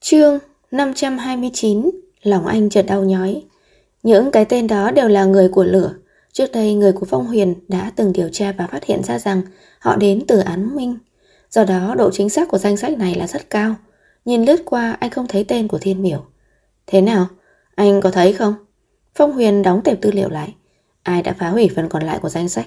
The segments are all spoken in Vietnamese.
Chương 529. Lòng anh chợt đau nhói. Những cái tên đó đều là người của lửa. Trước đây người của Phong Huyền đã từng điều tra và phát hiện ra rằng họ đến từ Án Minh. Do đó độ chính xác của danh sách này là rất cao. Nhìn lướt qua anh không thấy tên của Thiên Miểu. Thế nào? Anh có thấy không? Phong Huyền đóng tệp tư liệu lại. Ai đã phá hủy phần còn lại của danh sách?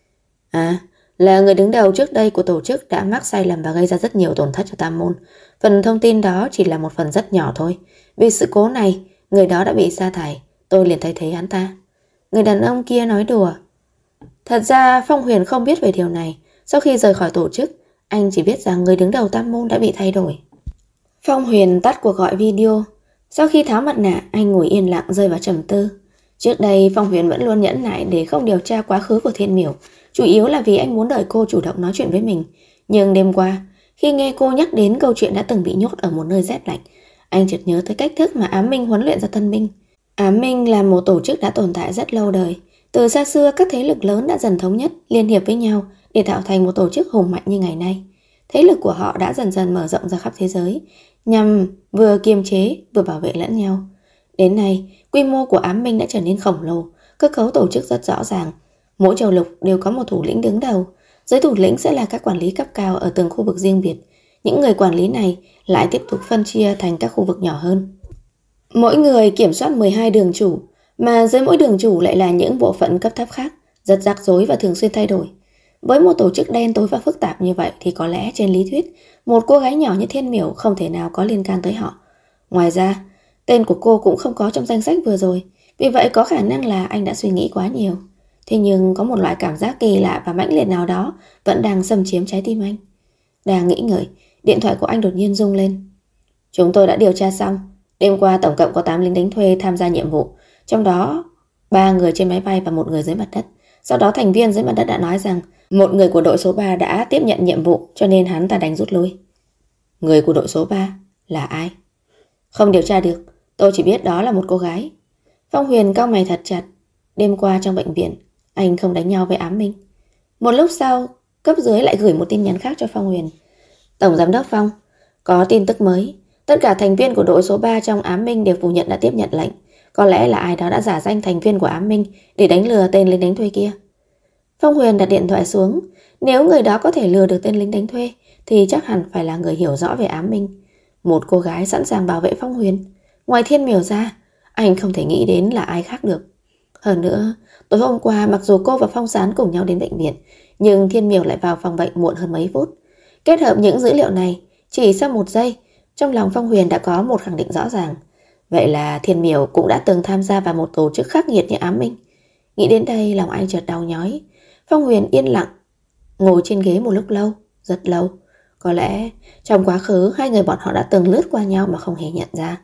Là người đứng đầu trước đây của tổ chức đã mắc sai lầm và gây ra rất nhiều tổn thất cho Tam Môn. Phần thông tin đó chỉ là một phần rất nhỏ thôi. Vì sự cố này, người đó đã bị sa thải. Tôi liền thay thế hắn ta. Người đàn ông kia nói đùa. Thật ra Phong Huyền không biết về điều này. Sau khi rời khỏi tổ chức, anh chỉ biết rằng người đứng đầu Tam Môn đã bị thay đổi. Phong Huyền tắt cuộc gọi video. Sau khi tháo mặt nạ, anh ngồi yên lặng rơi vào trầm tư. Trước đây Phong Huyền vẫn luôn nhẫn nại để không điều tra quá khứ của Thiên Miểu, chủ yếu là vì anh muốn đợi cô chủ động nói chuyện với mình. Nhưng đêm qua, khi nghe cô nhắc đến câu chuyện đã từng bị nhốt ở một nơi rét lạnh, anh chợt nhớ tới cách thức mà Ám Minh huấn luyện ra tân binh. Ám Minh là một tổ chức đã tồn tại rất lâu đời. Từ xa xưa, các thế lực lớn đã dần thống nhất, liên hiệp với nhau để tạo thành một tổ chức hùng mạnh như ngày nay. Thế lực của họ đã dần dần mở rộng ra khắp thế giới, nhằm vừa kiềm chế vừa bảo vệ lẫn nhau. Đến nay, quy mô của Ám Minh đã trở nên khổng lồ, cơ cấu tổ chức rất rõ ràng. Mỗi châu lục đều có một thủ lĩnh đứng đầu. Dưới thủ lĩnh sẽ là các quản lý cấp cao ở từng khu vực riêng biệt. Những người quản lý này lại tiếp tục phân chia thành các khu vực nhỏ hơn. Mỗi người kiểm soát 12 đường chủ, mà dưới mỗi đường chủ lại là những bộ phận cấp thấp khác, rất rắc rối và thường xuyên thay đổi. Với một tổ chức đen tối và phức tạp như vậy thì có lẽ trên lý thuyết, một cô gái nhỏ như Thiên Miểu không thể nào có liên can tới họ. Ngoài ra, tên của cô cũng không có trong danh sách vừa rồi, vì vậy có khả năng là anh đã suy nghĩ quá nhiều. Thế nhưng có một loại cảm giác kỳ lạ và mãnh liệt nào đó vẫn đang xâm chiếm trái tim anh. Đang nghĩ ngợi, điện thoại của anh đột nhiên rung lên. Chúng tôi đã điều tra xong. Đêm qua tổng cộng có 8 lính đánh thuê tham gia nhiệm vụ, trong đó 3 người trên máy bay và 1 người dưới mặt đất. Sau đó thành viên dưới mặt đất đã nói rằng một người của đội số 3 đã tiếp nhận nhiệm vụ, cho nên hắn ta đánh rút lui. Người của đội số 3 là ai? Không điều tra được, tôi chỉ biết đó là một cô gái. Phong Huyền cau mày thật chặt. Đêm qua trong bệnh viện, anh không đánh nhau với Ám Minh. Một lúc sau, cấp dưới lại gửi một tin nhắn khác cho Phong Huyền. Tổng giám đốc Phong, có tin tức mới. Tất cả thành viên của đội số 3 trong Ám Minh đều phủ nhận đã tiếp nhận lệnh. Có lẽ là ai đó đã giả danh thành viên của Ám Minh để đánh lừa tên lính đánh thuê kia. Phong Huyền đặt điện thoại xuống. Nếu người đó có thể lừa được tên lính đánh thuê thì chắc hẳn phải là người hiểu rõ về Ám Minh. Một cô gái sẵn sàng bảo vệ Phong Huyền. Ngoài Thiên Miểu ra, anh không thể nghĩ đến là ai khác được. Hơn nữa, tối hôm qua mặc dù cô và Phong Sán cùng nhau đến bệnh viện, nhưng Thiên Miểu lại vào phòng bệnh muộn hơn mấy phút. Kết hợp những dữ liệu này, chỉ sau 1 giây, trong lòng Phong Huyền đã có một khẳng định rõ ràng. Vậy là Thiên Miểu cũng đã từng tham gia vào một tổ chức khắc nghiệt như Ám Minh. Nghĩ đến đây lòng anh chợt đau nhói. Phong Huyền yên lặng, ngồi trên ghế một lúc lâu, rất lâu. Có lẽ trong quá khứ hai người bọn họ đã từng lướt qua nhau mà không hề nhận ra.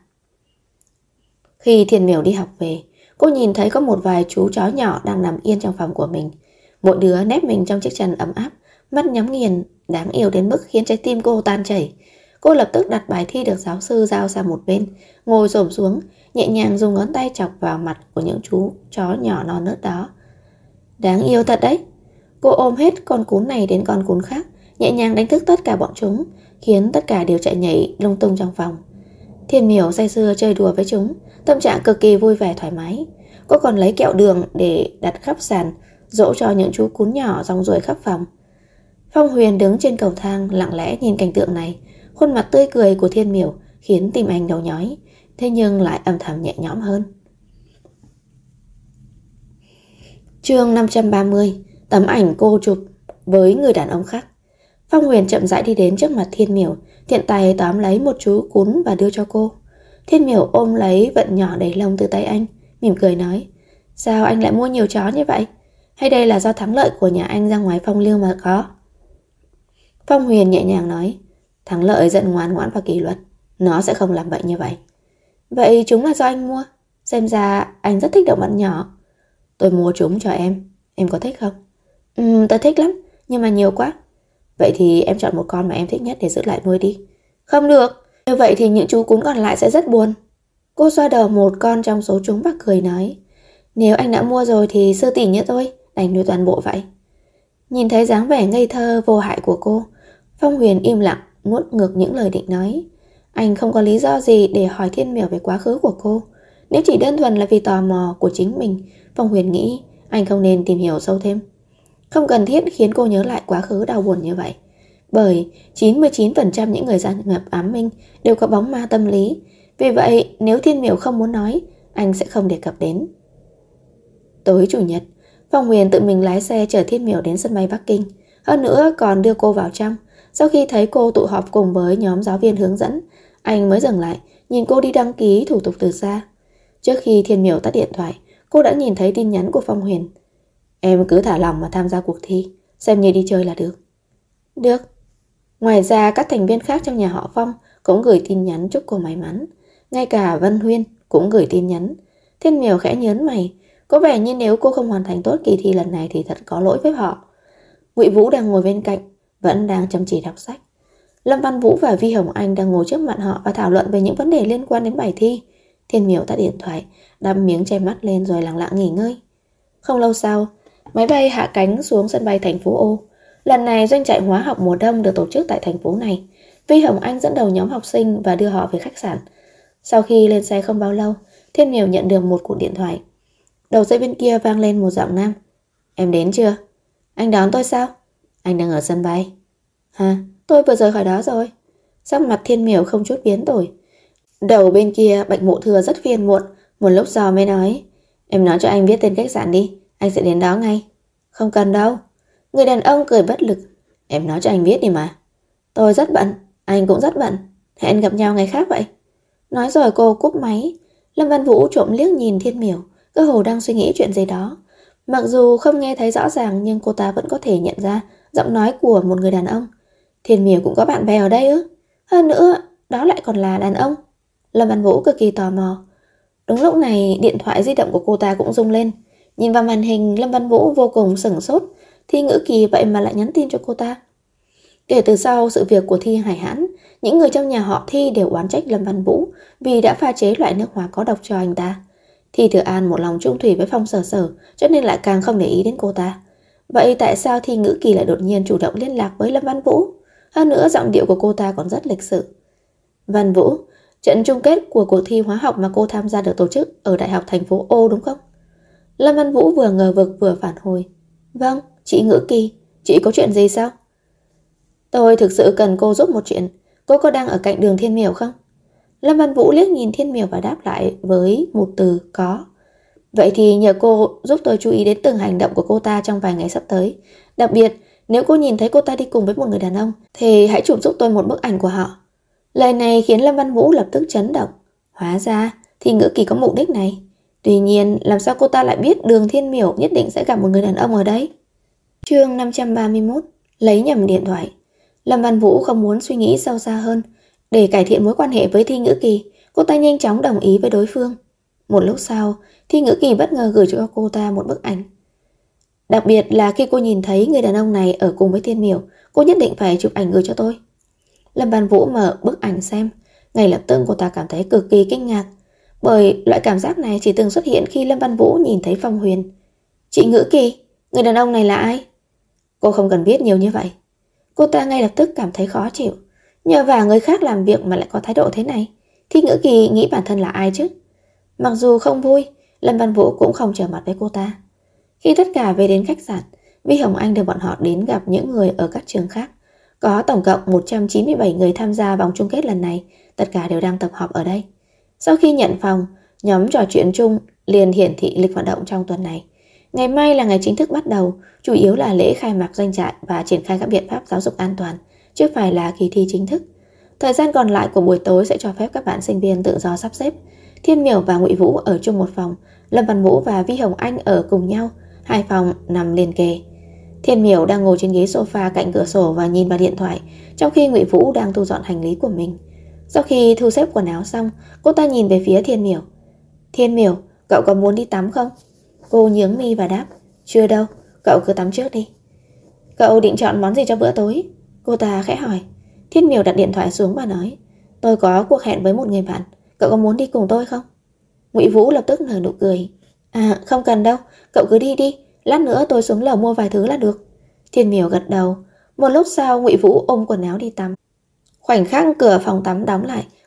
Khi Thiên Miểu đi học về, cô nhìn thấy có một vài chú chó nhỏ đang nằm yên trong phòng của mình. Mỗi đứa nép mình trong chiếc chăn ấm áp, mắt nhắm nghiền, đáng yêu đến mức khiến trái tim cô tan chảy. Cô lập tức đặt bài thi được giáo sư giao sang một bên, ngồi xổm xuống, nhẹ nhàng dùng ngón tay chọc vào mặt của những chú chó nhỏ non nớt đó. Đáng yêu thật đấy. Cô ôm hết con cún này đến con cún khác, nhẹ nhàng đánh thức tất cả bọn chúng, khiến tất cả đều chạy nhảy lung tung trong phòng. Thiên Miểu say sưa chơi đùa với chúng, tâm trạng cực kỳ vui vẻ thoải mái. Cô còn lấy kẹo đường để đặt khắp sàn, dỗ cho những chú cún nhỏ rong ruổi khắp phòng. Phong Huyền đứng trên cầu thang lặng lẽ nhìn cảnh tượng này. Khuôn mặt tươi cười của Thiên Miểu khiến tim anh đau nhói, thế nhưng lại âm thầm nhẹ nhõm hơn. Chương 530. Tấm ảnh cô chụp với người đàn ông khác. Phong Huyền chậm rãi đi đến trước mặt Thiên Miểu, tiện tay tóm lấy một chú cún và đưa cho cô. Thiên Miểu ôm lấy vận nhỏ đầy lông từ tay anh, mỉm cười nói: Sao anh lại mua nhiều chó như vậy? Hay đây là do thắng lợi của nhà anh ra ngoài phong lưu mà có? Phong Huyền nhẹ nhàng nói: Thắng lợi rất ngoan ngoãn và kỷ luật, nó sẽ không làm bệnh như vậy. Vậy chúng là do anh mua? Xem ra anh rất thích động vật nhỏ. Tôi mua chúng cho em có thích không? Tôi thích lắm, nhưng mà nhiều quá. Vậy thì em chọn một con mà em thích nhất để giữ lại nuôi đi. Không được, như vậy thì những chú cún còn lại sẽ rất buồn. Cô xoa đầu một con trong số chúng và cười nói: Nếu anh đã mua rồi thì sư tỷ như tôi đành nuôi toàn bộ vậy. Nhìn thấy dáng vẻ ngây thơ vô hại của cô, Phong Huyền im lặng nuốt ngược những lời định nói. Anh không có lý do gì để hỏi Thiên Miểu về quá khứ của cô. Nếu chỉ đơn thuần là vì tò mò của chính mình, Phong Huyền nghĩ anh không nên tìm hiểu sâu thêm. Không cần thiết khiến cô nhớ lại quá khứ đau buồn như vậy. Bởi 99% những người gia nhập ám minh đều có bóng ma tâm lý. Vì vậy nếu Thiên Miểu không muốn nói, anh sẽ không đề cập đến. Tối Chủ nhật, Phong Huyền tự mình lái xe chở Thiên Miểu đến sân bay Bắc Kinh. Hơn nữa còn đưa cô vào trong. Sau khi thấy cô tụ họp cùng với nhóm giáo viên hướng dẫn, anh mới dừng lại, nhìn cô đi đăng ký thủ tục từ xa. Trước khi Thiên Miểu tắt điện thoại, cô đã nhìn thấy tin nhắn của Phong Huyền. Em cứ thả lỏng mà tham gia cuộc thi, xem như đi chơi là được. Được. Ngoài ra các thành viên khác trong nhà họ Phong cũng gửi tin nhắn chúc cô may mắn. Ngay cả Vân Huyên cũng gửi tin nhắn. Thiên Miểu khẽ nhớn mày. Có vẻ như nếu cô không hoàn thành tốt kỳ thi lần này thì thật có lỗi với họ. Ngụy Vũ đang ngồi bên cạnh, vẫn đang chăm chỉ đọc sách. Lâm Văn Vũ và Vi Hồng Anh đang ngồi trước mặt họ và thảo luận về những vấn đề liên quan đến bài thi. Thiên Miểu tắt điện thoại, đắp miếng che mắt lên rồi lặng lặng nghỉ ngơi. Không lâu sau, máy bay hạ cánh xuống sân bay thành phố O. Lần này doanh trại hóa học mùa đông được tổ chức tại thành phố này. Vi Hồng Anh dẫn đầu nhóm học sinh và đưa họ về khách sạn. Sau khi lên xe không bao lâu, Thiên Miểu nhận được một cuộc điện thoại. Đầu dây bên kia vang lên một giọng nam. Em đến chưa? Anh đón tôi sao? Anh đang ở sân bay. Hả? Tôi vừa rời khỏi đó rồi. Sắc mặt Thiên Miểu không chút biến đổi. Đầu bên kia Bạch Mộ Thừa rất phiền muộn. Một lúc sau mới nói. Em nói cho anh viết tên khách sạn đi, anh sẽ đến đó ngay. Không cần đâu. Người đàn ông cười bất lực. Em nói cho anh viết đi mà. Tôi rất bận, anh cũng rất bận. Hẹn gặp nhau ngày khác vậy. Nói rồi cô cúp máy. Lâm Văn Vũ trộm liếc nhìn Thiên Miểu, cơ hồ đang suy nghĩ chuyện gì đó. Mặc dù không nghe thấy rõ ràng nhưng cô ta vẫn có thể nhận ra giọng nói của một người đàn ông. Thiên Miểu cũng có bạn bè ở đây ư? Hơn nữa, đó lại còn là đàn ông. Lâm Văn Vũ cực kỳ tò mò. Đúng lúc này, điện thoại di động của cô ta cũng rung lên. Nhìn vào màn hình, Lâm Văn Vũ vô cùng sửng sốt. Thi Ngữ Kỳ vậy mà lại nhắn tin cho cô ta. Kể từ sau sự việc của Thi Hải Hãn, những người trong nhà họ Thi đều oán trách Lâm Văn Vũ vì đã pha chế loại nước hóa có độc cho anh ta. Thi Thừa An một lòng trung thủy với Phong Sở Sở, cho nên lại càng không để ý đến cô ta. Vậy tại sao Thi Ngữ Kỳ lại đột nhiên chủ động liên lạc với Lâm Văn Vũ? Hơn nữa giọng điệu của cô ta còn rất lịch sự. Văn Vũ, trận chung kết của cuộc thi hóa học mà cô tham gia được tổ chức ở Đại học thành phố O đúng không? Lâm Văn Vũ vừa ngờ vực vừa phản hồi. Vâng, chị Ngữ Kỳ, chị có chuyện gì sao? Tôi thực sự cần cô giúp một chuyện. Cô có đang ở cạnh đường Thiên Miểu không? Lâm Văn Vũ liếc nhìn Thiên Miểu và đáp lại với một từ có. Vậy thì nhờ cô giúp tôi chú ý đến từng hành động của cô ta trong vài ngày sắp tới. Đặc biệt, nếu cô nhìn thấy cô ta đi cùng với một người đàn ông thì hãy chụp giúp tôi một bức ảnh của họ. Lời này khiến Lâm Văn Vũ lập tức chấn động. Hóa ra thì Ngữ Kỳ có mục đích này. Tuy nhiên làm sao cô ta lại biết đường Thiên Miểu nhất định sẽ gặp một người đàn ông ở đấy? Chương 531. Lấy nhầm điện thoại. Lâm Văn Vũ không muốn suy nghĩ sâu xa hơn. Để cải thiện mối quan hệ với Thi Ngữ Kỳ, cô ta nhanh chóng đồng ý với đối phương. Một lúc sau, Thi Ngữ Kỳ bất ngờ gửi cho cô ta một bức ảnh. Đặc biệt là khi cô nhìn thấy người đàn ông này ở cùng với Thiên Miểu, cô nhất định phải chụp ảnh gửi cho tôi. Lâm Văn Vũ mở bức ảnh xem. Ngay lập tức cô ta cảm thấy cực kỳ kinh ngạc. Bởi loại cảm giác này chỉ từng xuất hiện khi Lâm Văn Vũ nhìn thấy Phong Huyền. Chị Ngữ Kỳ, người đàn ông này là ai? Cô không cần biết nhiều như vậy. Cô ta ngay lập tức cảm thấy khó chịu. Nhờ vả người khác làm việc mà lại có thái độ thế này. Thi Ngữ Kỳ nghĩ bản thân là ai chứ? Mặc dù không vui, Lâm Văn Vũ cũng không trở mặt với cô ta. Khi tất cả về đến khách sạn, Vi Hồng Anh đưa bọn họ đến gặp những người ở các trường khác. Có tổng cộng 197 người tham gia vòng chung kết lần này, tất cả đều đang tập họp ở đây. Sau khi nhận phòng, nhóm trò chuyện chung liền hiển thị lịch hoạt động trong tuần này. Ngày mai là ngày chính thức bắt đầu, chủ yếu là lễ khai mạc doanh trại và triển khai các biện pháp giáo dục an toàn, chứ phải là kỳ thi chính thức. Thời gian còn lại của buổi tối sẽ cho phép các bạn sinh viên tự do sắp xếp. Thiên Miểu và Ngụy Vũ ở chung một phòng, Lâm Văn Vũ và Vi Hồng Anh ở cùng nhau, hai phòng nằm liền kề. Thiên Miểu đang ngồi trên ghế sofa cạnh cửa sổ và nhìn vào điện thoại, trong khi Ngụy Vũ đang thu dọn hành lý của mình. Sau khi thu xếp quần áo xong, cô ta nhìn về phía Thiên Miểu. Thiên Miểu, cậu có muốn đi tắm không? Cô nhướng mi và đáp. Chưa đâu, cậu cứ tắm trước đi. Cậu định chọn món gì cho bữa tối? Cô ta khẽ hỏi. Thiên Miểu đặt điện thoại xuống và nói. Tôi có cuộc hẹn với một người bạn, cậu có muốn đi cùng tôi không? Ngụy Vũ lập tức nở nụ cười. À không cần đâu, cậu cứ đi đi, lát nữa tôi xuống lầu mua vài thứ là được. Thiên Miểu gật đầu. Một lúc sau Ngụy Vũ ôm quần áo đi tắm. Khoảnh khắc cửa phòng tắm đóng lại,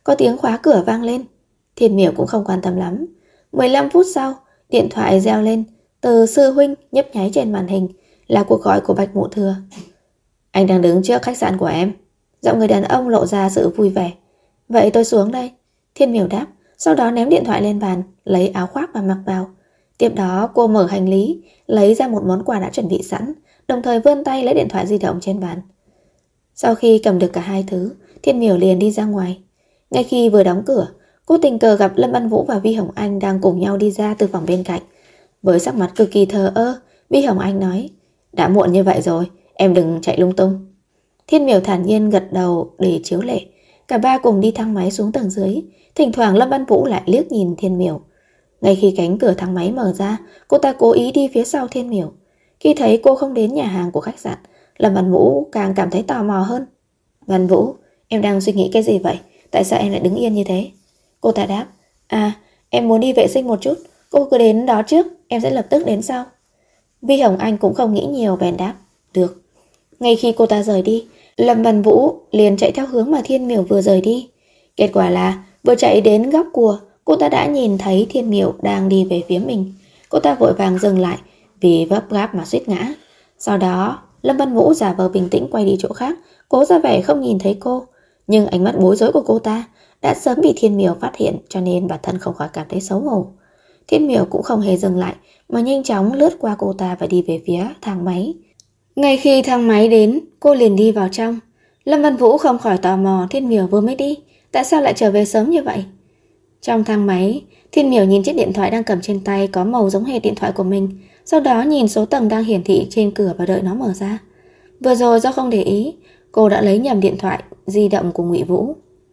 có tiếng khóa cửa vang lên. Thiên Miểu cũng không quan tâm lắm. 15 phút sau, điện thoại reo lên. Từ sư huynh nhấp nháy trên màn hình là cuộc gọi của Bạch Mụ Thừa. Anh đang đứng trước khách sạn của em. Giọng người đàn ông lộ ra sự vui vẻ. Vậy tôi xuống đây. Thiên Miểu đáp, sau đó ném điện thoại lên bàn, lấy áo khoác và mặc vào. Tiếp đó cô mở hành lý, lấy ra một món quà đã chuẩn bị sẵn, đồng thời vươn tay lấy điện thoại di động trên bàn. Sau khi cầm được cả hai thứ, Thiên Miểu liền đi ra ngoài. Ngay khi vừa đóng cửa, cô tình cờ gặp Lâm Văn Vũ và Vi Hồng Anh đang cùng nhau đi ra từ phòng bên cạnh. Với sắc mặt cực kỳ thờ ơ, Vi Hồng Anh nói, đã muộn như vậy rồi, em đừng chạy lung tung. Thiên Miểu thản nhiên gật đầu để chiếu lệ. Cả ba cùng đi thang máy xuống tầng dưới. Thỉnh thoảng Lâm Văn Vũ lại liếc nhìn Thiên Miểu. Ngay khi cánh cửa thang máy mở ra, cô ta cố ý đi phía sau Thiên Miểu. Khi thấy cô không đến nhà hàng của khách sạn, Lâm Văn Vũ càng cảm thấy tò mò hơn. Văn Vũ, em đang suy nghĩ cái gì vậy? Tại sao em lại đứng yên như thế? Cô ta đáp, em muốn đi vệ sinh một chút. Cô cứ đến đó trước, em sẽ lập tức đến sau. Vi Hồng Anh cũng không nghĩ nhiều bèn đáp, được. Ngay khi cô ta rời đi, Lâm Văn Vũ liền chạy theo hướng mà Thiên Miểu vừa rời đi. Kết quả là vừa chạy đến góc cua, cô ta đã nhìn thấy Thiên Miểu đang đi về phía mình. Cô ta vội vàng dừng lại vì vấp gáp mà suýt ngã. Sau đó Lâm Văn Vũ giả vờ bình tĩnh quay đi chỗ khác, cố ra vẻ không nhìn thấy cô. Nhưng ánh mắt bối rối của cô ta đã sớm bị Thiên Miểu phát hiện, cho nên bản thân không khỏi cảm thấy xấu hổ. Thiên Miểu cũng không hề dừng lại mà nhanh chóng lướt qua cô ta và đi về phía thang máy. Ngay khi thang máy đến, cô liền đi vào trong. Lâm Văn Vũ không khỏi tò mò Thiên Miểu vừa mới đi, tại sao lại trở về sớm như vậy? Trong thang máy, Thiên Miểu nhìn chiếc điện thoại đang cầm trên tay có màu giống hệt điện thoại của mình, sau đó nhìn số tầng đang hiển thị trên cửa và đợi nó mở ra. Vừa rồi do không để ý, cô đã lấy nhầm điện thoại di động của Ngụy Vũ.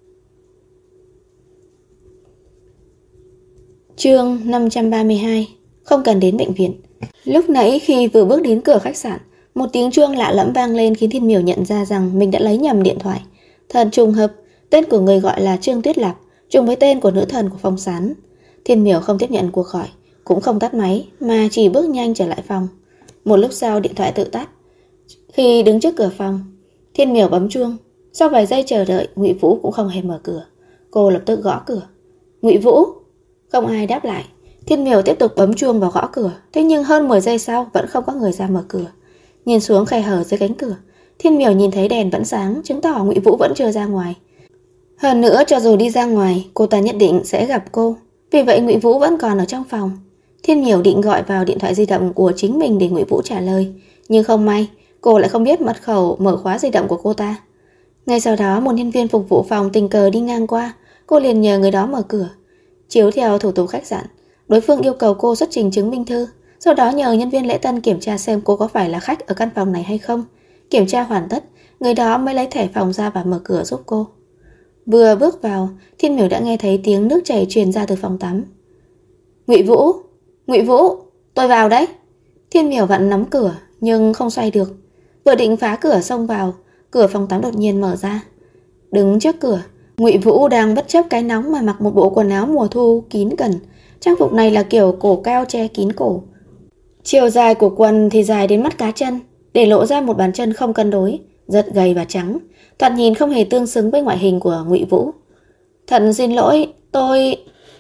Chương 532. Không cần đến bệnh viện. Lúc nãy khi vừa bước đến cửa khách sạn, một tiếng chuông lạ lẫm vang lên khiến Thiên Miểu nhận ra rằng mình đã lấy nhầm điện thoại. Thật trùng hợp, tên của người gọi là Trương Tuyết Lạp trùng với tên của nữ thần của Phong Sán. Thiên Miểu không tiếp nhận cuộc gọi, cũng không tắt máy mà chỉ bước nhanh trở lại phòng. Một lúc sau điện thoại tự tắt. Khi đứng trước cửa phòng, Thiên Miểu bấm chuông. Sau vài giây chờ đợi, Ngụy Vũ cũng không hề mở cửa. Cô lập tức gõ cửa. Ngụy Vũ! Không ai đáp lại. Thiên Miểu tiếp tục bấm chuông và gõ cửa. Thế nhưng hơn 10 giây sau vẫn không có người ra mở cửa. Nhìn xuống khe hở dưới cánh cửa, Thiên Miểu nhìn thấy đèn vẫn sáng, chứng tỏ Ngụy Vũ vẫn chưa ra ngoài. Hơn nữa, cho dù đi ra ngoài, cô ta nhất định sẽ gặp cô. Vì vậy Ngụy Vũ vẫn còn ở trong phòng. Thiên Miểu định gọi vào điện thoại di động của chính mình để Ngụy Vũ trả lời, nhưng không may, cô lại không biết mật khẩu mở khóa di động của cô ta. Ngay sau đó, một nhân viên phục vụ phòng tình cờ đi ngang qua, cô liền nhờ người đó mở cửa. Chiếu theo thủ tục khách sạn, đối phương yêu cầu cô xuất trình chứng minh thư, sau đó nhờ nhân viên lễ tân kiểm tra xem cô có phải là khách ở căn phòng này hay không. Kiểm tra hoàn tất, người đó mới lấy thẻ phòng ra và mở cửa giúp cô. Vừa bước vào, Thiên Miểu đã nghe thấy tiếng nước chảy truyền ra từ phòng tắm. Ngụy Vũ! Ngụy Vũ! Tôi vào đấy! Thiên Miểu vặn nắm cửa nhưng không xoay được. Vừa định phá cửa xông vào, cửa phòng tắm đột nhiên mở ra. Đứng trước cửa, Ngụy Vũ đang bất chấp cái nóng mà mặc một bộ quần áo mùa thu kín cẩn. Trang phục này là kiểu cổ cao che kín cổ. Chiều dài của quần thì dài đến mắt cá chân, để lộ ra một bàn chân không cân đối, rất gầy và trắng, thoạt nhìn không hề tương xứng với ngoại hình của Ngụy Vũ. Thật xin lỗi, tôi...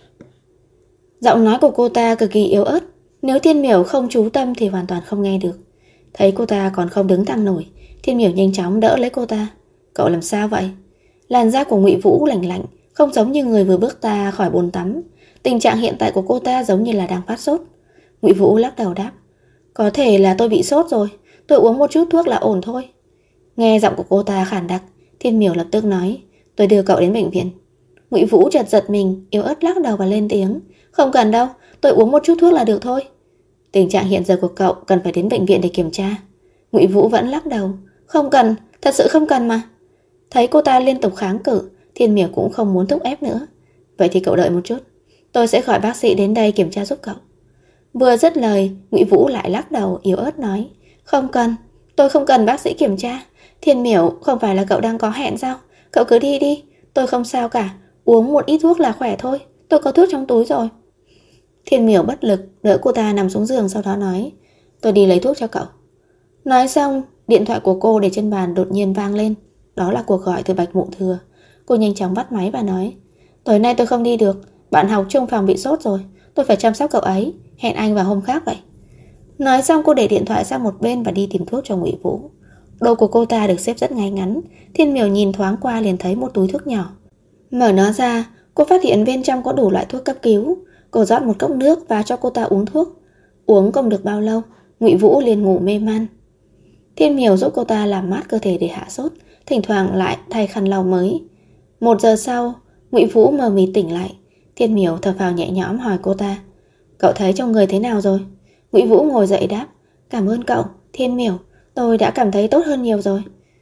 Giọng nói của cô ta cực kỳ yếu ớt, nếu Thiên Miểu không chú tâm thì hoàn toàn không nghe được. Thấy cô ta còn không đứng thẳng nổi, Thiên Miểu nhanh chóng đỡ lấy cô ta. Cậu làm sao vậy? Làn da của Ngụy Vũ lạnh lạnh, không giống như người vừa bước ra khỏi bồn tắm. Tình trạng hiện tại của cô ta giống như là đang phát sốt. Ngụy Vũ lắc đầu đáp, có thể là tôi bị sốt rồi, tôi uống một chút thuốc là ổn thôi. Nghe giọng của cô ta khàn đặc, Thiên Miểu lập tức nói, tôi đưa cậu đến bệnh viện. Ngụy Vũ chợt giật mình, yếu ớt lắc đầu và lên tiếng, không cần đâu, tôi uống một chút thuốc là được thôi. Tình trạng hiện giờ của cậu cần phải đến bệnh viện để kiểm tra. Ngụy Vũ vẫn lắc đầu, không cần, thật sự không cần mà. Thấy cô ta liên tục kháng cự, Thiên Miểu cũng không muốn thúc ép nữa. Vậy thì cậu đợi một chút, tôi sẽ gọi bác sĩ đến đây kiểm tra giúp cậu. Vừa dứt lời, Ngụy Vũ lại lắc đầu yếu ớt nói, không cần, tôi không cần bác sĩ kiểm tra. Thiên Miểu, không phải là cậu đang có hẹn sao? Cậu cứ đi đi, tôi không sao cả, uống một ít thuốc là khỏe thôi, tôi có thuốc trong túi rồi. Thiên Miểu bất lực đỡ cô ta nằm xuống giường, sau đó nói, tôi đi lấy thuốc cho cậu. Nói xong, điện thoại của cô để trên bàn đột nhiên vang lên. Đó là cuộc gọi từ Bạch Mụ Thừa. Cô nhanh chóng bắt máy và nói, Tối nay tôi không đi được, bạn học chung phòng bị sốt rồi, tôi phải chăm sóc cậu ấy, hẹn anh vào hôm khác vậy. Nói xong cô để điện thoại sang một bên và đi tìm thuốc cho Ngụy Vũ. Đồ của cô ta được xếp rất ngay ngắn. Thiên Miểu nhìn thoáng qua liền thấy một túi thuốc nhỏ. Mở nó ra, cô phát hiện bên trong có đủ loại thuốc cấp cứu. Cô rót một cốc nước và cho cô ta uống thuốc. Uống không được bao lâu, Ngụy Vũ liền ngủ mê man. Thiên Miểu giúp cô ta làm mát cơ thể để hạ sốt, thỉnh thoảng lại thay khăn lau mới. 1 giờ sau, Ngụy Vũ mờ mịt tỉnh lại. Thiên Miểu thở phào nhẹ nhõm hỏi cô ta: Cậu thấy trong người thế nào rồi? Ngụy Vũ ngồi dậy đáp: Cảm ơn cậu, Thiên Miểu, tôi đã cảm thấy tốt hơn nhiều rồi.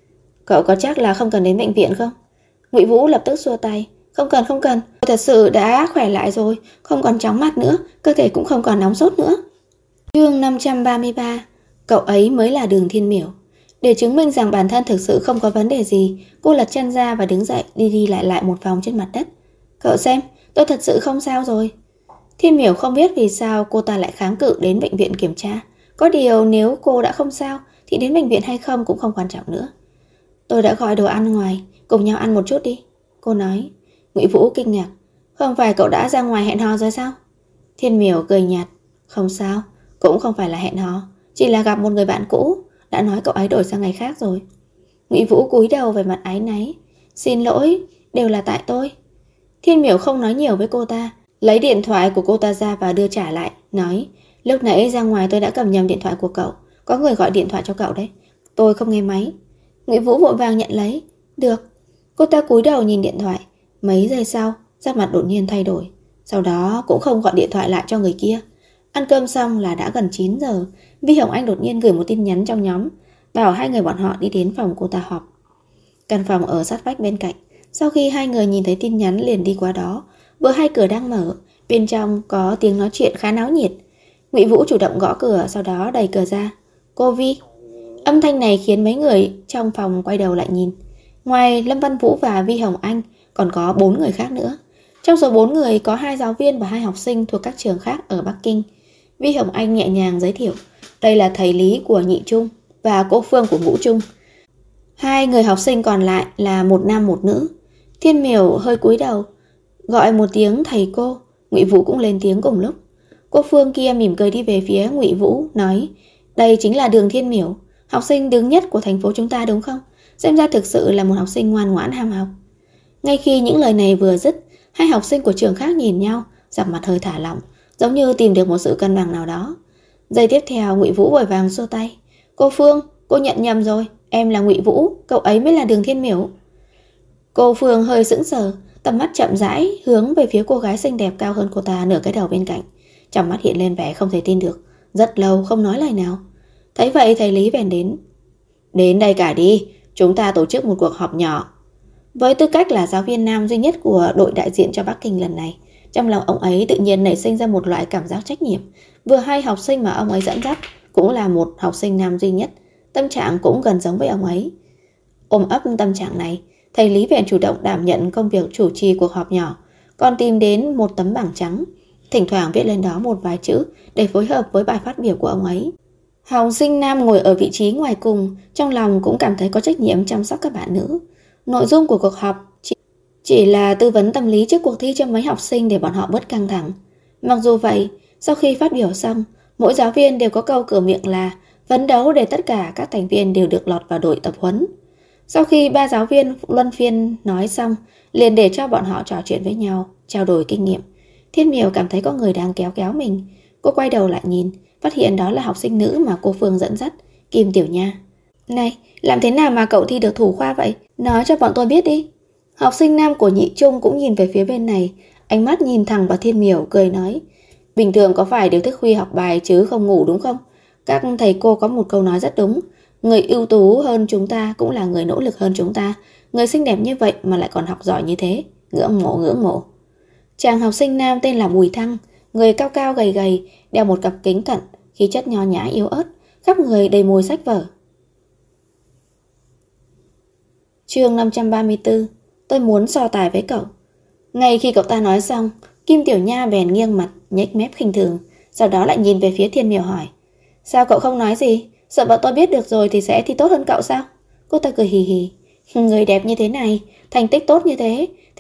Cậu có chắc là không cần đến bệnh viện không? Ngụy Vũ lập tức xua tay: Không cần, tôi thật sự đã khỏe lại rồi, không còn chóng mặt nữa, cơ thể cũng không còn nóng sốt nữa. Chương 533. Cậu ấy mới là Đường Thiên Miểu. Để chứng minh rằng bản thân thực sự không có vấn đề gì, cô lật chân ra và đứng dậy đi lại một vòng trên mặt đất. Cậu xem, tôi thật sự không sao rồi. Thiên Miểu không biết vì sao cô ta lại kháng cự đến bệnh viện kiểm tra. Có điều nếu cô đã không sao thì đến bệnh viện hay không cũng không quan trọng nữa. Tôi đã gọi đồ ăn ngoài, cùng nhau ăn một chút đi, cô nói. Ngụy Vũ kinh ngạc: Không phải cậu đã ra ngoài hẹn hò rồi sao? Thiên Miểu cười nhạt: Không sao, cũng không phải là hẹn hò, chỉ là gặp một người bạn cũ, đã nói cậu ấy đổi sang ngày khác rồi. Ngụy Vũ cúi đầu về mặt áy náy: Xin lỗi, đều là tại tôi. Thiên Miểu không nói nhiều với cô ta, lấy điện thoại của cô ta ra và đưa trả lại, nói: Lúc nãy ra ngoài tôi đã cầm nhầm điện thoại của cậu, có người gọi điện thoại cho cậu đấy, tôi không nghe máy. Ngụy Vũ vội vàng nhận lấy: Được. Cô ta cúi đầu nhìn điện thoại. Mấy giây sau, sắc mặt đột nhiên thay đổi. Sau đó cũng không gọi điện thoại lại cho người kia. Ăn cơm xong là đã gần 9 giờ. Vi Hồng Anh đột nhiên gửi một tin nhắn trong nhóm, bảo hai người bọn họ đi đến phòng cô ta họp. Căn phòng ở sát vách bên cạnh. Sau khi hai người nhìn thấy tin nhắn liền đi qua đó. Vừa hay cửa đang mở, bên trong có tiếng nói chuyện khá náo nhiệt. Ngụy Vũ chủ động gõ cửa, sau đó đẩy cửa ra. Cô Vi. Âm thanh này khiến mấy người trong phòng quay đầu lại nhìn. Ngoài Lâm Văn Vũ và Vi Hồng Anh, còn có 4 người khác nữa. Trong số 4 người có 2 giáo viên và 2 học sinh thuộc các trường khác ở Bắc Kinh. Vi Hồng Anh nhẹ nhàng giới thiệu: Đây là thầy Lý của Nhị Trung và cô Phương của Ngũ Trung. 2 người học sinh còn lại là một nam một nữ. Thiên Miểu hơi cúi đầu, gọi một tiếng thầy cô. Ngụy Vũ cũng lên tiếng cùng lúc. Cô Phương kia mỉm cười đi về phía Ngụy Vũ, nói: Đây chính là Đường Thiên Miểu, học sinh đứng nhất của thành phố chúng ta đúng không? Xem ra thực sự là một học sinh ngoan ngoãn ham học. Ngay khi những lời này vừa dứt, 2 học sinh của trường khác nhìn nhau, sắc mặt hơi thả lỏng, giống như tìm được một sự cân bằng nào đó. Giây tiếp theo, Ngụy Vũ vội vàng xua tay: Cô Phương, cô nhận nhầm rồi, em là Ngụy Vũ, cậu ấy mới là Đường Thiên Miểu. Cô Phương hơi sững sờ, tầm mắt chậm rãi hướng về phía cô gái xinh đẹp cao hơn cô ta nửa cái đầu bên cạnh. Trong mắt hiện lên vẻ không thể tin được, rất lâu không nói lời nào. Thấy vậy thầy Lý bèn đến: Đến đây cả đi, chúng ta tổ chức một cuộc họp nhỏ. Với tư cách là giáo viên nam duy nhất của đội đại diện cho Bắc Kinh lần này, trong lòng ông ấy tự nhiên nảy sinh ra một loại cảm giác trách nhiệm. Vừa hay học sinh mà ông ấy dẫn dắt cũng là một học sinh nam duy nhất, tâm trạng cũng gần giống với ông ấy. Ôm ấp tâm trạng này, thầy Lý bèn chủ động đảm nhận công việc chủ trì cuộc họp nhỏ, còn tìm đến một tấm bảng trắng, thỉnh thoảng viết lên đó một vài chữ để phối hợp với bài phát biểu của ông ấy. Học sinh nam ngồi ở vị trí ngoài cùng, trong lòng cũng cảm thấy có trách nhiệm chăm sóc các bạn nữ. Nội dung của cuộc họp chỉ là tư vấn tâm lý trước cuộc thi cho mấy học sinh để bọn họ bớt căng thẳng. Mặc dù vậy, sau khi phát biểu xong, mỗi giáo viên đều có câu cửa miệng là phấn đấu để tất cả các thành viên đều được lọt vào đội tập huấn. Sau khi 3 giáo viên luân phiên nói xong, liền để cho bọn họ trò chuyện với nhau, trao đổi kinh nghiệm. Thiên Miểu cảm thấy có người đang kéo mình. Cô quay đầu lại nhìn, phát hiện đó là học sinh nữ mà cô Phương dẫn dắt, Kim Tiểu Nha. Này, làm thế nào mà cậu thi được thủ khoa vậy? Nói cho bọn tôi biết đi. Học sinh nam của Nhị Trung cũng nhìn về phía bên này, ánh mắt nhìn thẳng vào Thiên Miểu, cười nói: Bình thường có phải đều thức khuya học bài chứ không ngủ đúng không? Các thầy cô có một câu nói rất đúng: người ưu tú hơn chúng ta cũng là người nỗ lực hơn chúng ta. Người xinh đẹp như vậy mà lại còn học giỏi như thế, ngưỡng mộ. Chàng học sinh nam tên là Bùi Thăng, người cao cao gầy gầy, đeo một cặp kính cận, khí chất nho nhã yếu ớt, khắp người đầy mùi sách vở. Chương 534. Tôi muốn so tài với cậu. Ngay khi cậu ta nói xong, Kim Tiểu Nha bèn nghiêng mặt, nhếch mép khinh thường, sau đó lại nhìn về phía Thiên Miểu hỏi: Sao cậu không nói gì? Sợ bọn tôi biết được rồi thì sẽ thi tốt hơn cậu sao? Cô ta cười hì hì: Người đẹp như thế này, thành tích tốt như thế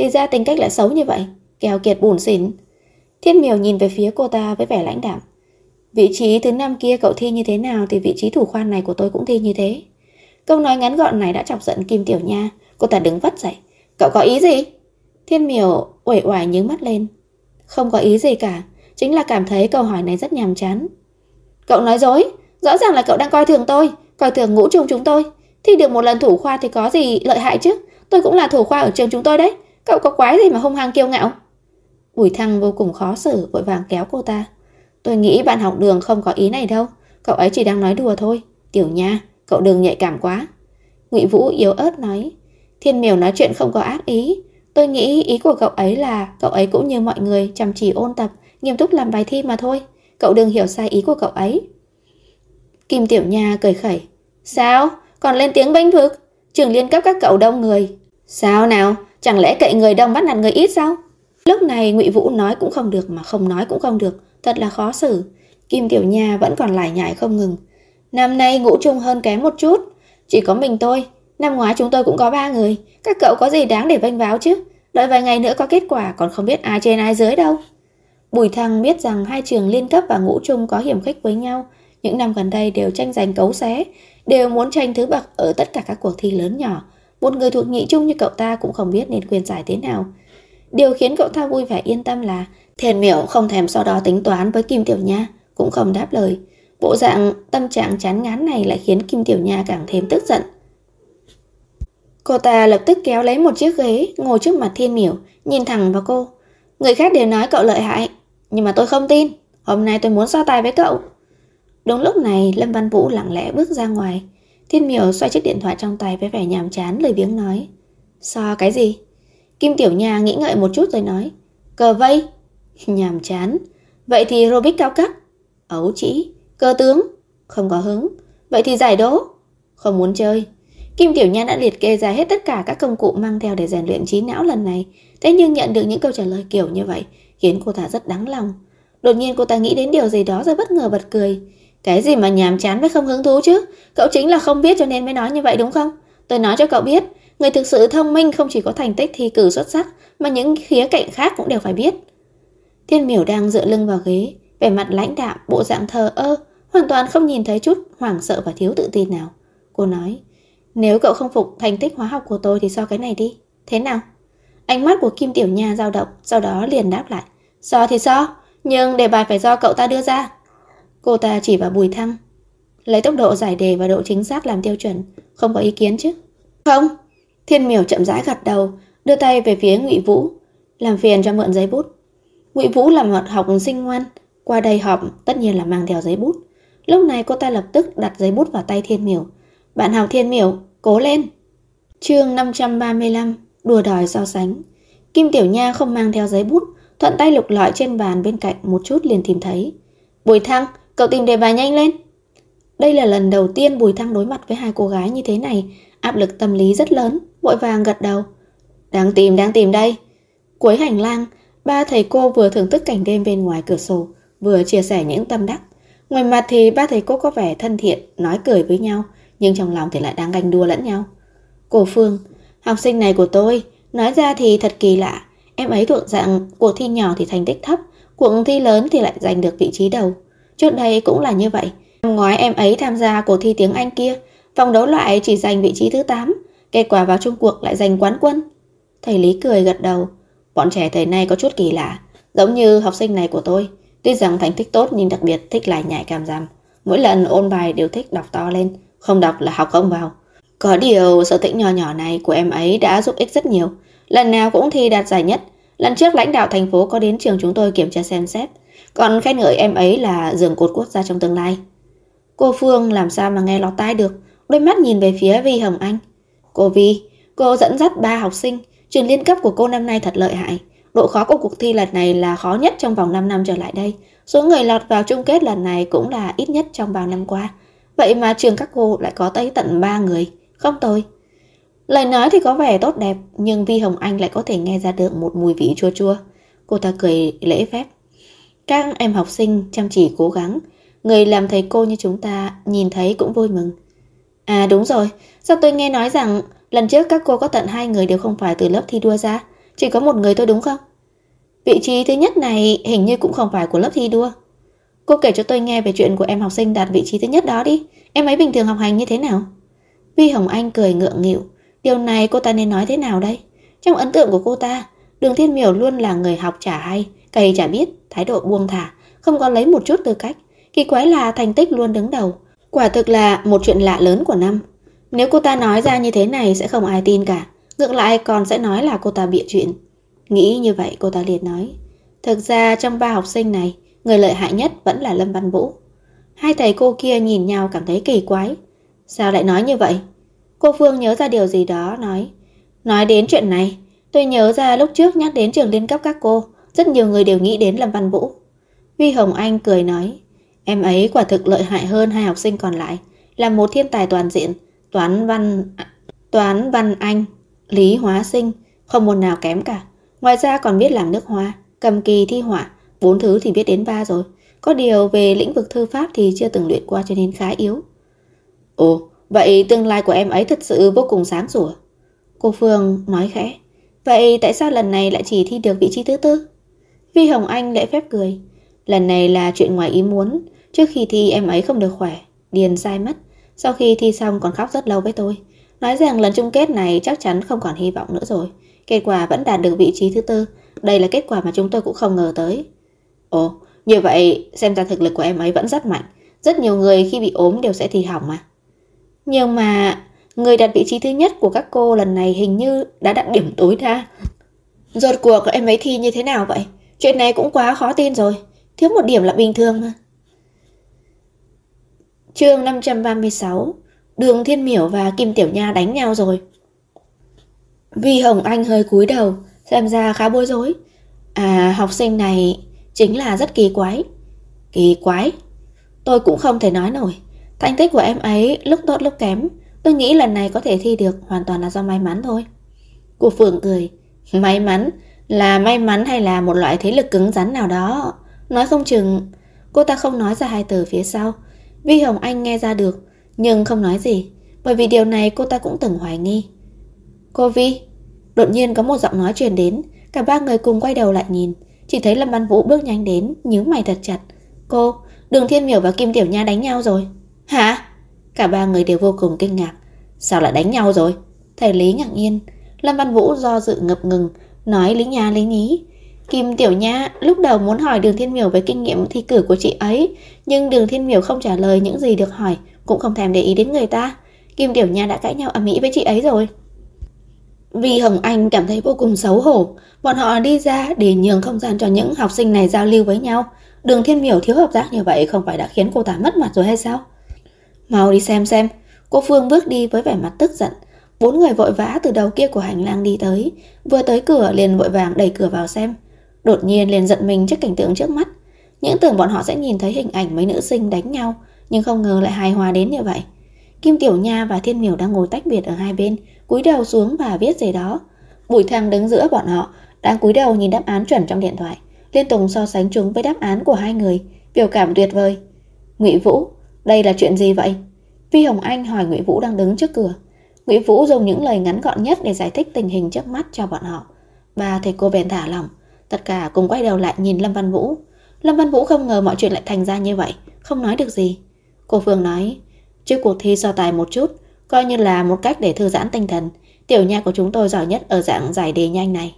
thì ra tính cách lại xấu như vậy, keo kiệt bủn xỉn. Thiên Miểu nhìn về phía cô ta với vẻ lãnh đạm. Vị trí thứ 5 kia cậu thi như thế nào thì vị trí thủ khoa này của tôi cũng thi như thế. Câu nói ngắn gọn này đã chọc giận Kim Tiểu Nha. Cô ta đứng vắt dậy. Cậu có ý gì? Thiên Miểu uể oải nhướng mắt lên. Không có ý gì cả, chính là cảm thấy câu hỏi này rất nhàm chán. Cậu nói dối, rõ ràng là cậu đang coi thường tôi, coi thường Ngũ Trung chúng tôi. Thi được một lần thủ khoa thì có gì lợi hại chứ? Tôi cũng là thủ khoa ở trường chúng tôi đấy. Cậu có quái gì mà hung hăng kiêu ngạo? Bùi Thăng vô cùng khó xử, vội vàng kéo cô ta. Tôi nghĩ bạn học Đường không có ý này đâu, cậu ấy chỉ đang nói đùa thôi. Tiểu Nha, cậu đừng nhạy cảm quá. Ngụy Vũ yếu ớt nói. Thiên Miểu nói chuyện không có ác ý. Tôi nghĩ ý của cậu ấy là cậu ấy cũng như mọi người chăm chỉ ôn tập, nghiêm túc làm bài thi mà thôi. Cậu đừng hiểu sai ý của cậu ấy. Kim Tiểu Nha cười khẩy. Sao? Còn lên tiếng bênh vực? Trường liên cấp các cậu đông người. Sao nào? Chẳng lẽ cậy người đông bắt nạt người ít sao? Lúc này Ngụy Vũ nói cũng không được mà không nói cũng không được, thật là khó xử. Kim Tiểu Nha vẫn còn lải nhải không ngừng. Năm nay Ngũ Trung hơn kém một chút, chỉ có mình tôi. Năm ngoái chúng tôi cũng có 3 người. Các cậu có gì đáng để vênh váo chứ? Đợi vài ngày nữa có kết quả còn không biết ai trên ai dưới đâu. Bùi Thăng biết rằng hai trường liên cấp và Ngũ Trung có hiểm khích với nhau. Những năm gần đây đều tranh giành cấu xé, đều muốn tranh thứ bậc ở tất cả các cuộc thi lớn nhỏ. Một người thuộc nhị trung như cậu ta cũng không biết nên khuyên giải thế nào. Điều khiến cậu ta vui vẻ yên tâm là Thiên Miểu không thèm sau đó tính toán với Kim Tiểu Nha, cũng không đáp lời. Bộ dạng tâm trạng chán ngán này lại khiến Kim Tiểu Nha càng thêm tức giận. Cô ta lập tức kéo lấy một chiếc ghế, ngồi trước mặt Thiên Miểu, nhìn thẳng vào cô. Người khác đều nói cậu lợi hại, nhưng mà tôi không tin. Hôm nay tôi muốn so tài với cậu. Đúng lúc này, Lâm Văn Vũ lặng lẽ bước ra ngoài. Thiên Miểu xoay chiếc điện thoại trong tay với vẻ nhàm chán, lười biếng nói. So cái gì? Kim Tiểu Nha nghĩ ngợi một chút rồi nói. Cờ vây. Nhàm chán. Vậy thì Rubik cao cấp. Ấu trĩ. Cờ tướng. Không có hứng. Vậy thì giải đố. Không muốn chơi. Kim Tiểu Nha đã liệt kê ra hết tất cả các công cụ mang theo để rèn luyện trí não lần này. Thế nhưng nhận được những câu trả lời kiểu như vậy khiến cô ta rất đáng lòng. Đột nhiên cô ta nghĩ đến điều gì đó rồi bất ngờ bật cười. Cái gì mà nhàm chán với không hứng thú chứ? Cậu chính là không biết cho nên mới nói như vậy đúng không? Tôi nói cho cậu biết, người thực sự thông minh không chỉ có thành tích thi cử xuất sắc mà những khía cạnh khác cũng đều phải biết. Thiên Miểu đang dựa lưng vào ghế, vẻ mặt lãnh đạm, bộ dạng thờ ơ, hoàn toàn không nhìn thấy chút hoảng sợ và thiếu tự tin nào. Cô nói, nếu cậu không phục thành tích hóa học của tôi thì so cái này đi. Thế nào? Ánh mắt của Kim Tiểu Nha dao động, sau đó liền đáp lại. So thì so, nhưng đề bài phải do cậu ta đưa ra. Cô ta chỉ vào Bùi Thăng. Lấy tốc độ giải đề và độ chính xác làm tiêu chuẩn, không có ý kiến chứ? Không. Thiên Miểu chậm rãi gật đầu, đưa tay về phía Ngụy Vũ. Làm phiền cho mượn giấy bút. Ngụy Vũ là một học sinh ngoan, qua đây họp tất nhiên là mang theo giấy bút. Lúc này cô ta lập tức đặt giấy bút vào tay Thiên Miểu. Bạn học Thiên Miểu, cố lên. Chương 535, đùa đòi so sánh. Kim Tiểu Nha không mang theo giấy bút, thuận tay lục lọi trên bàn bên cạnh một chút liền tìm thấy. Bùi Thăng, cậu tìm đề bài nhanh lên. Đây là lần đầu tiên Bùi Thăng đối mặt với hai cô gái như thế này, áp lực tâm lý rất lớn, vội vàng gật đầu. Đang tìm đây. Cuối hành lang, ba thầy cô vừa thưởng thức cảnh đêm bên ngoài cửa sổ, vừa chia sẻ những tâm đắc. Ngoài mặt thì ba thầy cô có vẻ thân thiện, nói cười với nhau, nhưng trong lòng thì lại đang ganh đua lẫn nhau. Cô Phương, học sinh này của tôi, nói ra thì thật kỳ lạ. Em ấy thuộc dạng cuộc thi nhỏ thì thành tích thấp, cuộc thi lớn thì lại giành được vị trí đầu. Trước đây cũng là như vậy. Năm ngoái em ấy tham gia cuộc thi tiếng Anh kia, vòng đấu loại chỉ giành vị trí thứ 8, kết quả vào chung cuộc lại giành quán quân. Thầy Lý cười gật đầu. Bọn trẻ thời nay có chút kỳ lạ, giống như học sinh này của tôi. Tuy rằng thành tích tốt nhưng đặc biệt thích lải nhải càm ràm. Mỗi lần ôn bài đều thích đọc to lên, không đọc là học không vào. Có điều sở thích nhỏ nhỏ này của em ấy đã giúp ích rất nhiều. Lần nào cũng thi đạt giải nhất. Lần trước lãnh đạo thành phố có đến trường chúng tôi kiểm tra xem xét, còn khen ngợi em ấy là giường cột quốc gia trong tương lai. Cô Phương làm sao mà nghe lọt tai được, đôi mắt nhìn về phía Vi Hồng Anh. Cô Vi, cô dẫn dắt 3 học sinh, trường liên cấp của cô năm nay thật lợi hại. Độ khó của cuộc thi lần này là khó nhất trong vòng 5 năm trở lại đây. Số người lọt vào chung kết lần này cũng là ít nhất trong bao năm qua. Vậy mà trường các cô lại có tới tận 3 người, không tồi. Lời nói thì có vẻ tốt đẹp, nhưng Vi Hồng Anh lại có thể nghe ra được một mùi vị chua chua. Cô ta cười lễ phép. Các em học sinh chăm chỉ cố gắng, người làm thầy cô như chúng ta nhìn thấy cũng vui mừng. À đúng rồi, sao tôi nghe nói rằng lần trước các cô có tận 2 người đều không phải từ lớp thi đua ra. chỉ có một người thôi đúng không? Vị trí thứ nhất này hình như cũng không phải của lớp thi đua. Cô kể cho tôi nghe về chuyện của em học sinh đạt vị trí thứ nhất đó đi. Em ấy bình thường học hành như thế nào? Vi Hồng Anh cười ngượng nghịu. Điều này cô ta nên nói thế nào đây? Trong ấn tượng của cô ta, Đường Thiên Miểu luôn là người học chả hay, cày chả biết, thái độ buông thả, không có lấy một chút tư cách. Kỳ quái là thành tích luôn đứng đầu. Quả thực là một chuyện lạ lớn của năm. Nếu cô ta nói ra như thế này sẽ không ai tin cả. Ngược lại còn sẽ nói là cô ta bịa chuyện. Nghĩ như vậy cô ta liền nói, thực ra trong 3 học sinh này, người lợi hại nhất vẫn là Lâm Văn Vũ. Hai thầy cô kia nhìn nhau cảm thấy kỳ quái. Sao lại nói như vậy? Cô Phương nhớ ra điều gì đó nói đến chuyện này, tôi nhớ ra lúc trước nhắc đến trường liên cấp các cô, rất nhiều người đều nghĩ đến Lâm Văn Vũ. Vi Hồng Anh cười nói, em ấy quả thực lợi hại hơn hai học sinh còn lại, là một thiên tài toàn diện, toán văn Anh, lý hóa sinh, không môn nào kém cả. Ngoài ra còn biết làm nước hoa, cầm kỳ thi họa, 4 thứ thì biết đến 3 rồi. Có điều về lĩnh vực thư pháp thì chưa từng luyện qua cho nên khá yếu. Ồ, vậy tương lai của em ấy thật sự vô cùng sáng sủa. Cô Phương nói khẽ, vậy tại sao lần này lại chỉ thi được vị trí thứ tư? Vi Hồng Anh lễ phép cười, lần này là chuyện ngoài ý muốn. Trước khi thi em ấy không được khỏe, điền sai mất. Sau khi thi xong còn khóc rất lâu với tôi, nói rằng lần chung kết này chắc chắn không còn hy vọng nữa rồi. Kết quả vẫn đạt được vị trí thứ tư. Đây là kết quả mà chúng tôi cũng không ngờ tới. Ồ, như vậy xem ra thực lực của em ấy vẫn rất mạnh. Rất nhiều người khi bị ốm đều sẽ thi hỏng mà. Nhưng mà người đạt vị trí thứ nhất của các cô lần này hình như đã đạt điểm tối đa. Rốt cuộc em ấy thi như thế nào vậy? Chuyện này cũng quá khó tin rồi. Thiếu một điểm là bình thường mà. Chương 536, Đường Thiên Miểu và Kim Tiểu Nha đánh nhau rồi. Vi Hồng Anh hơi cúi đầu, xem ra khá bối rối. À, học sinh này chính là rất kỳ quái. Kỳ quái? Tôi cũng không thể nói nổi. Thành tích của em ấy lúc tốt lúc kém. Tôi nghĩ lần này có thể thi được hoàn toàn là do may mắn thôi. Cô Phượng cười. May mắn? Là may mắn hay là một loại thế lực cứng rắn nào đó? Nói không chừng. Cô ta không nói ra hai từ phía sau. Vi Hồng Anh nghe ra được, nhưng không nói gì, bởi vì điều này cô ta cũng từng hoài nghi. Cô Vi. Đột nhiên có một giọng nói truyền đến. Cả ba người cùng quay đầu lại nhìn. Chỉ thấy Lâm Văn Vũ bước nhanh đến, nhíu mày thật chặt. Cô, Đường Thiên Miểu và Kim Tiểu Nha đánh nhau rồi. Hả? Cả ba người đều vô cùng kinh ngạc. Sao lại đánh nhau rồi? Thầy Lý ngạc nhiên. Lâm Văn Vũ do dự ngập ngừng, nói lý nha lý nhí. Kim Tiểu Nha lúc đầu muốn hỏi Đường Thiên Miểu về kinh nghiệm thi cử của chị ấy, nhưng Đường Thiên Miểu không trả lời những gì được hỏi, cũng không thèm để ý đến người ta. Kim Tiểu Nha đã cãi nhau ầm ĩ với chị ấy rồi. Vi Hồng Anh cảm thấy vô cùng xấu hổ. Bọn họ đi ra để nhường không gian cho những học sinh này giao lưu với nhau. Đường Thiên Miểu thiếu hợp tác như vậy không phải đã khiến cô ta mất mặt rồi hay sao? Mau đi xem. Cô Phương bước đi với vẻ mặt tức giận. 4 người vội vã từ đầu kia của hành lang đi tới. Vừa tới cửa liền vội vàng đẩy cửa vào xem. Đột nhiên liền giận mình trước cảnh tượng trước mắt. Những tưởng bọn họ sẽ nhìn thấy hình ảnh mấy nữ sinh đánh nhau, nhưng không ngờ lại hài hòa đến như vậy. Kim Tiểu Nha và Thiên Miểu đang ngồi tách biệt ở hai bên, cúi đầu xuống và viết gì đó. Bùi Thăng đứng giữa bọn họ, đang cúi đầu nhìn đáp án chuẩn trong điện thoại, liên tục so sánh chúng với đáp án của hai người, biểu cảm tuyệt vời. Ngụy Vũ, đây là chuyện gì vậy? Vi Hồng Anh hỏi Ngụy Vũ đang đứng trước cửa. Ngụy Vũ dùng những lời ngắn gọn nhất để giải thích tình hình trước mắt cho bọn họ. Ba thầy cô bèn thả lỏng, tất cả cùng quay đầu lại nhìn Lâm Văn Vũ. Lâm Văn Vũ không ngờ mọi chuyện lại thành ra như vậy, không nói được gì. Cô Phương nói, trước cuộc thi so tài một chút, coi như là một cách để thư giãn tinh thần. Tiểu Nha của chúng tôi giỏi nhất ở dạng giải đề nhanh này.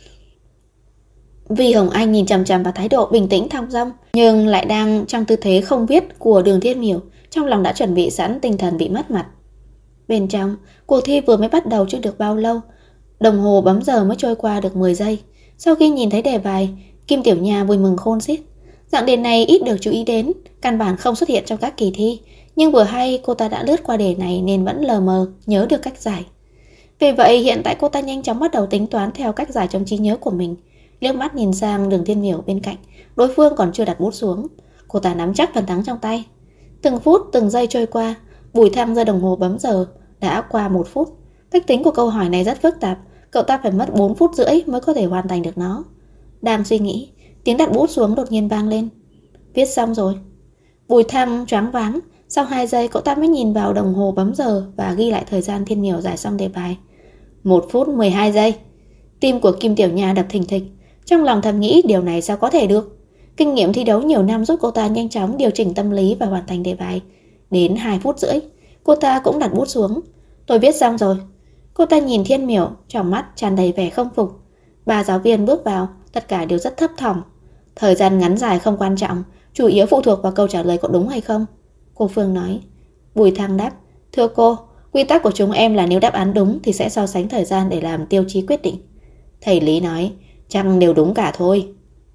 Vi Hồng Anh nhìn chằm chằm vào thái độ bình tĩnh thong dong, nhưng lại đang trong tư thế không viết của Đường Thiên Miểu, trong lòng đã chuẩn bị sẵn tinh thần bị mất mặt. Bên trong, cuộc thi vừa mới bắt đầu chưa được bao lâu, đồng hồ bấm giờ mới trôi qua được 10 giây. Sau khi nhìn thấy đề bài, Kim Tiểu Nha vui mừng khôn xiết. Dạng đề này ít được chú ý đến, căn bản không xuất hiện trong các kỳ thi, nhưng vừa hay cô ta đã lướt qua đề này nên vẫn lờ mờ nhớ được cách giải. Vì vậy hiện tại cô ta nhanh chóng bắt đầu tính toán theo cách giải trong trí nhớ của mình. Liếc mắt nhìn sang Đường Thiên Miểu bên cạnh, đối phương còn chưa đặt bút xuống. Cô ta nắm chắc phần thắng trong tay. Từng phút từng giây trôi qua, Bùi Thăng giơ đồng hồ bấm giờ, đã qua 1 phút. Cách tính của câu hỏi này rất phức tạp, cậu ta phải mất 4 phút rưỡi mới có thể hoàn thành được nó. Đang suy nghĩ, tiếng đặt bút xuống đột nhiên vang lên. Viết xong rồi. Bùi Thăng choáng váng, sau 2 giây cậu ta mới nhìn vào đồng hồ bấm giờ và ghi lại thời gian Thiên Miểu giải xong đề bài. 1 phút 12 giây. Tim của Kim Tiểu Nha đập thình thịch, trong lòng thầm nghĩ điều này sao có thể được. Kinh nghiệm thi đấu nhiều năm giúp cô ta nhanh chóng điều chỉnh tâm lý và hoàn thành đề bài. Đến 2 phút rưỡi, cô ta cũng đặt bút xuống. Tôi viết xong rồi. Cô ta nhìn Thiên Miểu, trong mắt tràn đầy vẻ không phục. 3 giáo viên bước vào, tất cả đều rất thấp thỏm. Thời gian ngắn dài không quan trọng, chủ yếu phụ thuộc vào câu trả lời có đúng hay không. Cô Phương nói. Bùi Thăng đáp. Thưa cô, quy tắc của chúng em là nếu đáp án đúng thì sẽ so sánh thời gian để làm tiêu chí quyết định. Thầy Lý nói. Chắc đều đúng cả thôi.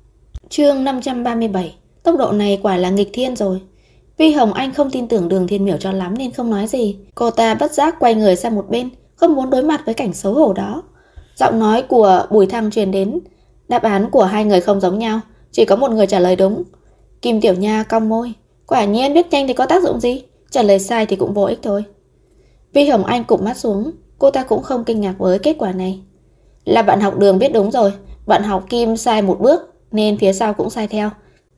Chương 537. Tốc độ này quả là nghịch thiên rồi. Vi Hồng Anh không tin tưởng Đường Thiên Miểu cho lắm nên không nói gì. Cô ta bất giác quay người sang một bên, không muốn đối mặt với cảnh xấu hổ đó. Giọng nói của Bùi Thăng truyền đến. Đáp án của 2 người không giống nhau, chỉ có một người trả lời đúng. Kim Tiểu Nha cong môi. Quả nhiên viết nhanh thì có tác dụng gì, trả lời sai thì cũng vô ích thôi. Vi Hồng Anh cụp mắt xuống. Cô ta cũng không kinh ngạc với kết quả này. Là bạn học Đường viết đúng rồi, bạn học Kim sai một bước nên phía sau cũng sai theo,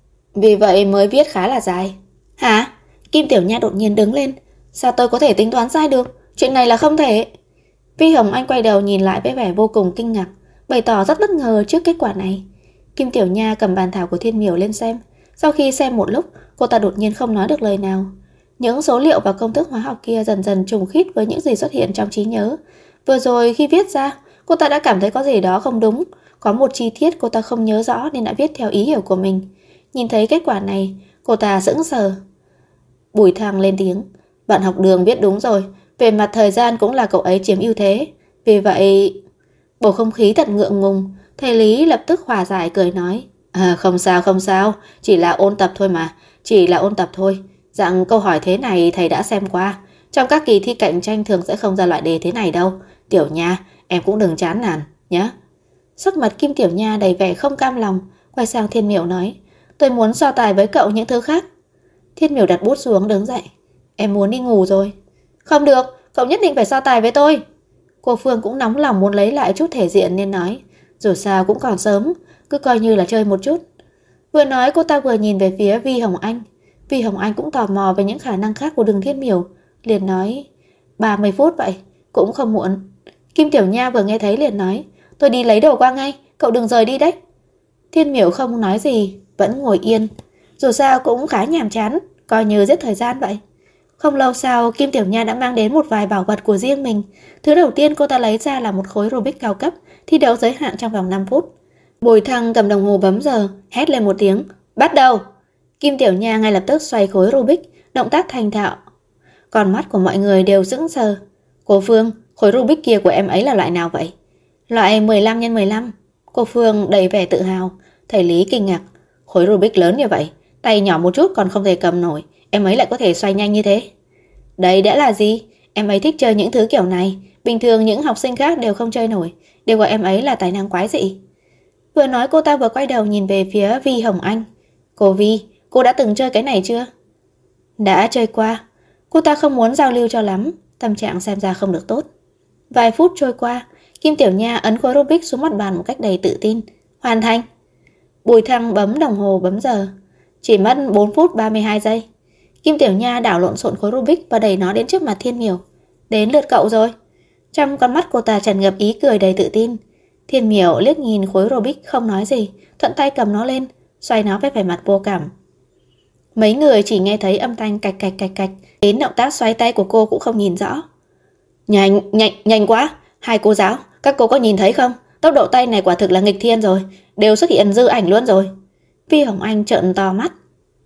vì vậy mới viết khá là dài. Hả? Kim Tiểu Nha đột nhiên đứng lên. Sao tôi có thể tính toán sai được? Chuyện này là không thể. Vi Hồng Anh quay đầu nhìn lại với vẻ vô cùng kinh ngạc, bày tỏ rất bất ngờ trước kết quả này. Kim Tiểu Nha cầm bàn thảo của Thiên Miểu lên xem. Sau khi xem một lúc, cô ta đột nhiên không nói được lời nào. Những số liệu và công thức hóa học kia dần dần trùng khít với những gì xuất hiện trong trí nhớ. Vừa rồi khi viết ra, cô ta đã cảm thấy có gì đó không đúng. Có một chi tiết cô ta không nhớ rõ nên đã viết theo ý hiểu của mình. Nhìn thấy kết quả này, cô ta sững sờ. Bùi Thăng lên tiếng. Bạn học Đường viết đúng rồi, về mặt thời gian cũng là cậu ấy chiếm ưu thế. Vì vậy... Bầu không khí thật ngượng ngùng. Thầy Lý lập tức hòa giải cười nói. Không sao không sao, chỉ là ôn tập thôi mà. Chỉ là ôn tập thôi. Dạng câu hỏi thế này thầy đã xem qua. Trong các kỳ thi cạnh tranh thường sẽ không ra loại đề thế này đâu. Tiểu Nha, em cũng đừng chán nản nhé. Sắc mặt Kim Tiểu Nha đầy vẻ không cam lòng, quay sang Thiên Miểu nói. Tôi muốn so tài với cậu những thứ khác. Thiên Miểu đặt bút xuống đứng dậy. Em muốn đi ngủ rồi. Không được, cậu nhất định phải so tài với tôi. Cô Phương cũng nóng lòng muốn lấy lại chút thể diện nên nói. Dù sao cũng còn sớm, cứ coi như là chơi một chút. Vừa nói cô ta vừa nhìn về phía Vi Hồng Anh. Vi Hồng Anh cũng tò mò về những khả năng khác của Đường Thiên Miểu, liền nói 30 phút vậy, cũng không muộn. Kim Tiểu Nha vừa nghe thấy liền nói. Tôi đi lấy đồ qua ngay, cậu đừng rời đi đấy. Thiên Miểu không nói gì, vẫn ngồi yên. Dù sao cũng khá nhàm chán, coi như giết thời gian vậy. Không lâu sau, Kim Tiểu Nha đã mang đến một vài bảo vật của riêng mình. Thứ đầu tiên cô ta lấy ra là một khối Rubik cao cấp, thi đấu giới hạn trong vòng 5 phút. Bùi Thăng cầm đồng hồ bấm giờ, hét lên một tiếng. Bắt đầu! Kim Tiểu Nha ngay lập tức xoay khối Rubik, động tác thành thạo. Còn mắt của mọi người đều sững sờ. Cô Phương, khối Rubik kia của em ấy là loại nào vậy? Loại 15x15. Cô Phương đầy vẻ tự hào. Thầy Lý kinh ngạc. Khối Rubik lớn như vậy, tay nhỏ một chút còn không thể cầm nổi, em ấy lại có thể xoay nhanh như thế. Đây đã là gì? Em ấy thích chơi những thứ kiểu này. Bình thường những học sinh khác đều không chơi nổi, đều gọi em ấy là tài năng quái dị. Vừa nói cô ta vừa quay đầu nhìn về phía Vi Hồng Anh. Cô Vi, cô đã từng chơi cái này chưa? Đã chơi qua. Cô ta không muốn giao lưu cho lắm, tâm trạng xem ra không được tốt. Vài phút trôi qua, Kim Tiểu Nha ấn khối Rubik xuống mặt bàn một cách đầy tự tin. Hoàn thành. Bùi Thăng bấm đồng hồ bấm giờ. Chỉ mất 4 phút 32 giây. Kim Tiểu Nha đảo lộn xộn khối Rubik và đẩy nó đến trước mặt Thiên Miểu. Đến lượt cậu rồi. Trong con mắt cô ta tràn ngập ý cười đầy tự tin. Thiên Miểu liếc nhìn khối Rubik không nói gì, thuận tay cầm nó lên, xoay nó với vẻ mặt vô cảm. Mấy người chỉ nghe thấy âm thanh cạch cạch cạch cạch, đến động tác xoay tay của cô cũng không nhìn rõ. Nhanh quá. Hai cô giáo, các cô có nhìn thấy không? Tốc độ tay này quả thực là nghịch thiên rồi, đều xuất hiện dư ảnh luôn rồi. Vi Hồng Anh trợn to mắt.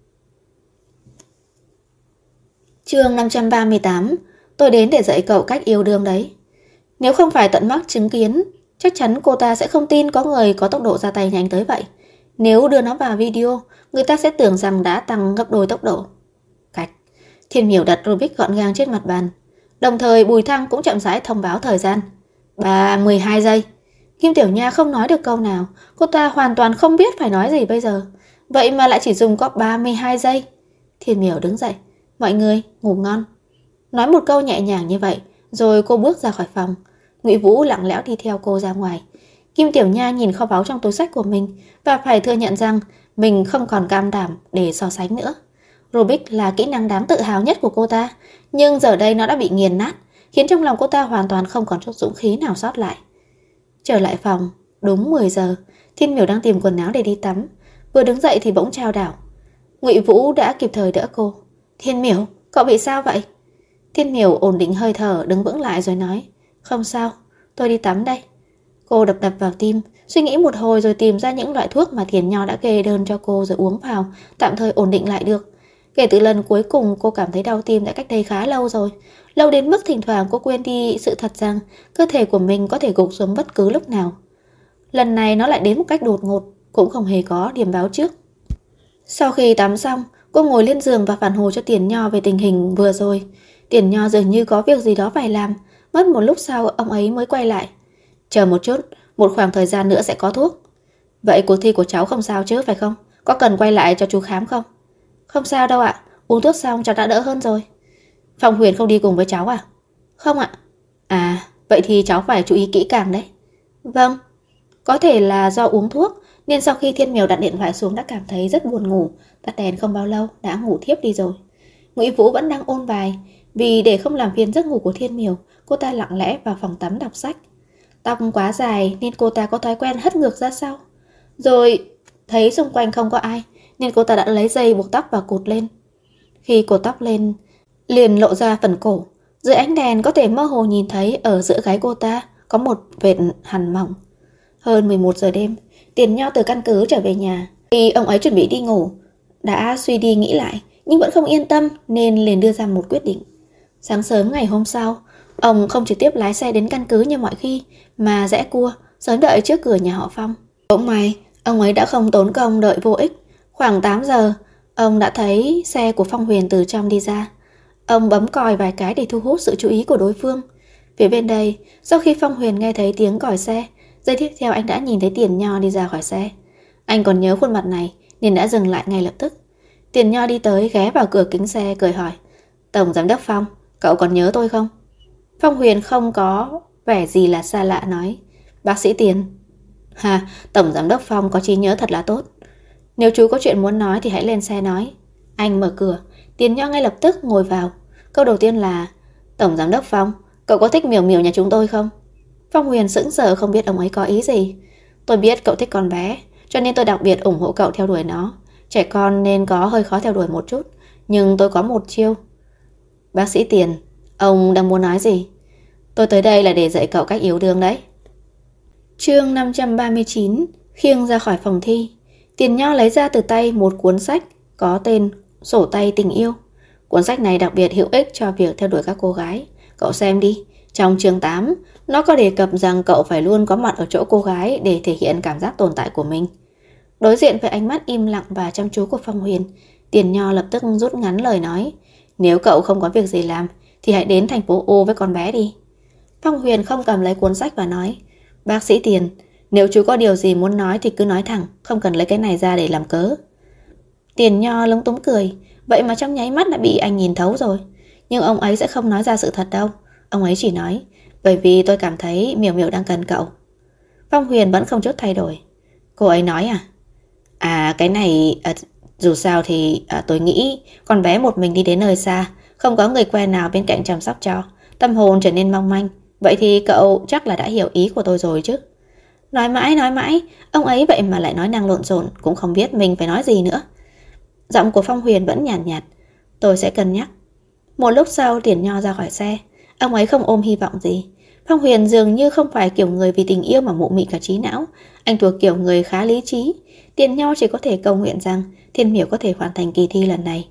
Chương 538. Tôi đến để dạy cậu cách yêu đương đấy. Nếu không phải tận mắt chứng kiến, chắc chắn cô ta sẽ không tin có người có tốc độ ra tay nhanh tới vậy. Nếu đưa nó vào video, người ta sẽ tưởng rằng đã tăng gấp đôi tốc độ. Cạch. Thiên Miểu đặt Rubik gọn gàng trên mặt bàn. Đồng thời Bùi Thăng cũng chậm rãi thông báo thời gian. 32 giây. Kim Tiểu Nha không nói được câu nào. Cô ta hoàn toàn không biết phải nói gì bây giờ. Vậy mà lại chỉ dùng có 32 giây. Thiên Miểu đứng dậy. Mọi người, ngủ ngon. Nói một câu nhẹ nhàng như vậy, rồi cô bước ra khỏi phòng. Ngụy Vũ lặng lẽo đi theo cô ra ngoài. Kim Tiểu Nha nhìn kho báu trong túi sách của mình và phải thừa nhận rằng mình không còn cam đảm để so sánh nữa. Rubik là kỹ năng đáng tự hào nhất của cô ta, nhưng giờ đây nó đã bị nghiền nát, khiến trong lòng cô ta hoàn toàn không còn chút dũng khí nào sót lại. Trở lại phòng, đúng 10 giờ, Thiên Miểu đang tìm quần áo để đi tắm. Vừa đứng dậy thì bỗng chao đảo. Ngụy Vũ đã kịp thời đỡ cô. Thiên Miểu, cậu bị sao vậy? Thiên Miểu ổn định hơi thở, đứng vững lại rồi nói, không sao, tôi đi tắm đây. Cô đập đập vào tim, suy nghĩ một hồi rồi tìm ra những loại thuốc mà Thiền Nho đã kê đơn cho cô rồi uống vào, tạm thời ổn định lại được. Kể từ lần cuối cùng cô cảm thấy đau tim đã cách đây khá lâu rồi, lâu đến mức thỉnh thoảng cô quên đi sự thật rằng cơ thể của mình có thể gục xuống bất cứ lúc nào. Lần này nó lại đến một cách đột ngột, cũng không hề có điểm báo trước. Sau khi tắm xong, cô ngồi lên giường và phản hồi cho Tiền Nho về tình hình vừa rồi. Tiền Nho dường như có việc gì đó phải làm. Mất một lúc sau ông ấy mới quay lại. Chờ một chút, một khoảng thời gian nữa sẽ có thuốc. Vậy cuộc thi của cháu không sao chứ phải không? Có cần quay lại cho chú khám không? Không sao đâu ạ, uống thuốc xong cháu đã đỡ hơn rồi. Phong Huyền không đi cùng với cháu à? Không ạ. À, vậy thì cháu phải chú ý kỹ càng đấy. Vâng. Có thể là do uống thuốc nên sau khi Thiên Miểu đặt điện thoại xuống đã cảm thấy rất buồn ngủ. Tắt đèn không bao lâu đã ngủ thiếp đi rồi. Ngụy Vũ vẫn đang ôn bài. Vì để không làm phiền giấc ngủ của Thiên Miểu, cô ta lặng lẽ vào phòng tắm đọc sách. Tóc quá dài nên cô ta có thói quen hất ngược ra sau. Rồi thấy xung quanh không có ai nên cô ta đã lấy dây buộc tóc và cột lên. Khi cột tóc lên liền lộ ra phần cổ. Dưới ánh đèn có thể mơ hồ nhìn thấy ở giữa gáy cô ta có một vệt hằn mỏng. Hơn 11 giờ đêm, Tiền Nho từ căn cứ trở về nhà. Khi ông ấy chuẩn bị đi ngủ, đã suy đi nghĩ lại nhưng vẫn không yên tâm nên liền đưa ra một quyết định. Sáng sớm ngày hôm sau, ông không trực tiếp lái xe đến căn cứ như mọi khi mà rẽ cua, sớm đợi trước cửa nhà họ Phong. Cũng may, ông ấy đã không tốn công đợi vô ích. Khoảng 8 giờ, ông đã thấy xe của Phong Huyền từ trong đi ra. Ông bấm còi vài cái để thu hút sự chú ý của đối phương. Phía bên đây, sau khi Phong Huyền nghe thấy tiếng còi xe, giây tiếp theo anh đã nhìn thấy Tiền Nho đi ra khỏi xe. Anh còn nhớ khuôn mặt này nên đã dừng lại ngay lập tức. Tiền Nho đi tới ghé vào cửa kính xe cười hỏi, Tổng Giám đốc Phong, cậu còn nhớ tôi không? Phong Huyền không có vẻ gì là xa lạ nói, bác sĩ Tiền. Hà, Tổng Giám đốc Phong có trí nhớ thật là tốt. Nếu chú có chuyện muốn nói thì hãy lên xe nói. Anh mở cửa, Tiền Nho ngay lập tức ngồi vào. Câu đầu tiên là, Tổng Giám đốc Phong, cậu có thích Miểu Miểu nhà chúng tôi không? Phong Huyền sững sờ không biết ông ấy có ý gì. Tôi biết cậu thích con bé, cho nên tôi đặc biệt ủng hộ cậu theo đuổi nó. Trẻ con nên có hơi khó theo đuổi một chút, nhưng tôi có một chiêu. Bác sĩ Tiền, ông đang muốn nói gì? Tôi tới đây là để dạy cậu cách yêu đương đấy. Chương 539, khiêng ra khỏi phòng thi. Tiền Nho lấy ra từ tay một cuốn sách có tên Sổ tay tình yêu. Cuốn sách này đặc biệt hữu ích cho việc theo đuổi các cô gái. Cậu xem đi. Trong chương 8, nó có đề cập rằng cậu phải luôn có mặt ở chỗ cô gái để thể hiện cảm giác tồn tại của mình. Đối diện với ánh mắt im lặng và chăm chú của Phong Huyền, Tiền Nho lập tức rút ngắn lời nói, nếu cậu không có việc gì làm thì hãy đến thành phố O với con bé đi. Phong Huyền không cầm lấy cuốn sách và nói, bác sĩ Tiền, nếu chú có điều gì muốn nói thì cứ nói thẳng, không cần lấy cái này ra để làm cớ. Tiền Nho lúng túng cười, vậy mà trong nháy mắt đã bị anh nhìn thấu rồi. Nhưng ông ấy sẽ không nói ra sự thật đâu. Ông ấy chỉ nói, bởi vì tôi cảm thấy Miểu Miểu đang cần cậu. Phong Huyền vẫn không chút thay đổi. Cô ấy nói à? À cái này, dù sao thì tôi nghĩ con bé một mình đi đến nơi xa, không có người quen nào bên cạnh chăm sóc cho, tâm hồn trở nên mong manh. Vậy thì cậu chắc là đã hiểu ý của tôi rồi chứ. Nói mãi, ông ấy vậy mà lại nói năng lộn xộn, cũng không biết mình phải nói gì nữa. Giọng của Phong Huyền vẫn nhàn nhạt, tôi sẽ cân nhắc. Một lúc sau Tiền Nho ra khỏi xe. Ông ấy không ôm hy vọng gì. Phong Huyền dường như không phải kiểu người vì tình yêu mà mụ mị cả trí não. Anh thuộc kiểu người khá lý trí. Tiền Nho chỉ có thể cầu nguyện rằng Thiên Miểu có thể hoàn thành kỳ thi lần này.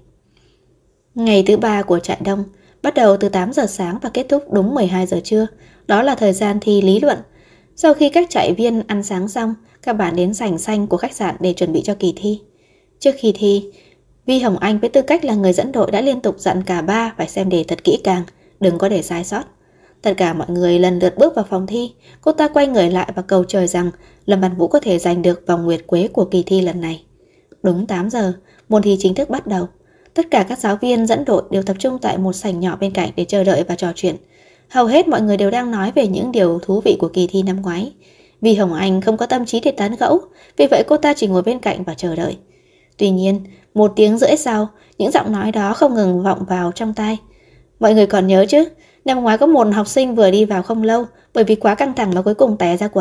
Ngày thứ 3 của trại đông bắt đầu từ 8 giờ sáng và kết thúc đúng 12 giờ trưa. Đó là thời gian thi lý luận. Sau khi các trại viên ăn sáng xong, các bạn đến sảnh xanh của khách sạn để chuẩn bị cho kỳ thi. Trước khi thi, Vi Hồng Anh với tư cách là người dẫn đội đã liên tục dặn cả ba phải xem đề thật kỹ càng, đừng có để sai sót. Tất cả mọi người lần lượt bước vào phòng thi. Cô ta quay người lại và cầu trời rằng Lâm Văn Vũ có thể giành được vòng nguyệt quế của kỳ thi lần này. Đúng 8 giờ, môn thi chính thức bắt đầu. Tất cả các giáo viên dẫn đội đều tập trung tại một sảnh nhỏ bên cạnh để chờ đợi và trò chuyện. Hầu hết mọi người đều đang nói về những điều thú vị của kỳ thi năm ngoái. Vi Hồng Anh không có tâm trí để tán gẫu, vì vậy cô ta chỉ ngồi bên cạnh và chờ đợi. Tuy nhiên, 1 tiếng rưỡi sau, những giọng nói đó không ngừng vọng vào trong tai. Mọi người còn nhớ chứ, năm ngoái có một học sinh vừa đi vào không lâu bởi vì quá căng thẳng mà cuối cùng té ra quần.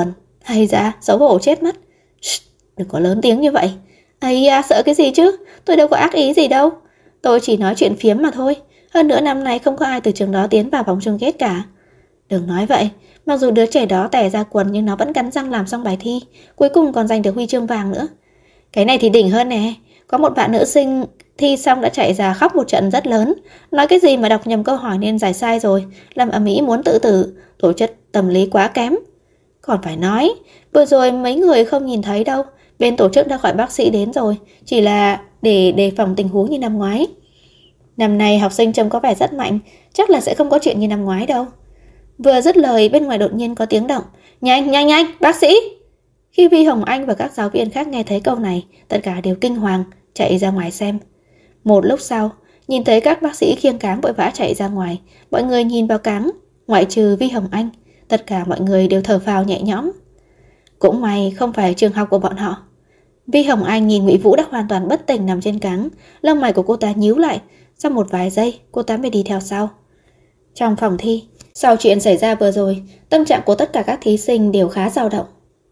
Hay da, xấu hổ chết mất. Đừng có lớn tiếng như vậy. Ây da, sợ cái gì chứ? Tôi đâu có ác ý gì đâu. Tôi chỉ nói chuyện phiếm mà thôi. Hơn nữa năm nay không có ai từ trường đó tiến vào vòng chung kết cả. Đừng nói vậy. Mặc dù đứa trẻ đó tè ra quần nhưng nó vẫn cắn răng làm xong bài thi. Cuối cùng còn giành được huy chương vàng nữa. Cái này thì đỉnh hơn nè. Có một bạn nữ sinh thi xong đã chạy ra khóc một trận rất lớn. Nói cái gì mà đọc nhầm câu hỏi nên giải sai rồi. Làm ầm ĩ muốn tự tử. Tổ chức tâm lý quá kém. Còn phải nói, vừa rồi mấy người không nhìn thấy đâu. Bên tổ chức đã gọi bác sĩ đến rồi. Chỉ là để đề phòng tình huống như năm ngoái. Năm nay học sinh trông có vẻ rất mạnh. Chắc là sẽ không có chuyện như năm ngoái đâu. Vừa dứt lời bên ngoài đột nhiên có tiếng động. Nhanh, nhanh, nhanh, bác sĩ! Khi Vi Hồng Anh và các giáo viên khác nghe thấy câu này, tất cả đều kinh hoàng, chạy ra ngoài xem. Một lúc sau, nhìn thấy các bác sĩ khiêng cáng vội vã chạy ra ngoài. Mọi người nhìn vào cáng, ngoại trừ Vi Hồng Anh. Tất cả mọi người đều thở phào nhẹ nhõm. Cũng may không phải trường học của bọn họ. Vi Hồng Anh nhìn Ngụy Vũ đã hoàn toàn bất tỉnh nằm trên cáng. Lông mày của cô ta nhíu lại. Sau một vài giây, cô ta mới đi theo sau. Trong phòng thi, sau chuyện xảy ra vừa rồi, tâm trạng của tất cả các thí sinh đều khá dao động.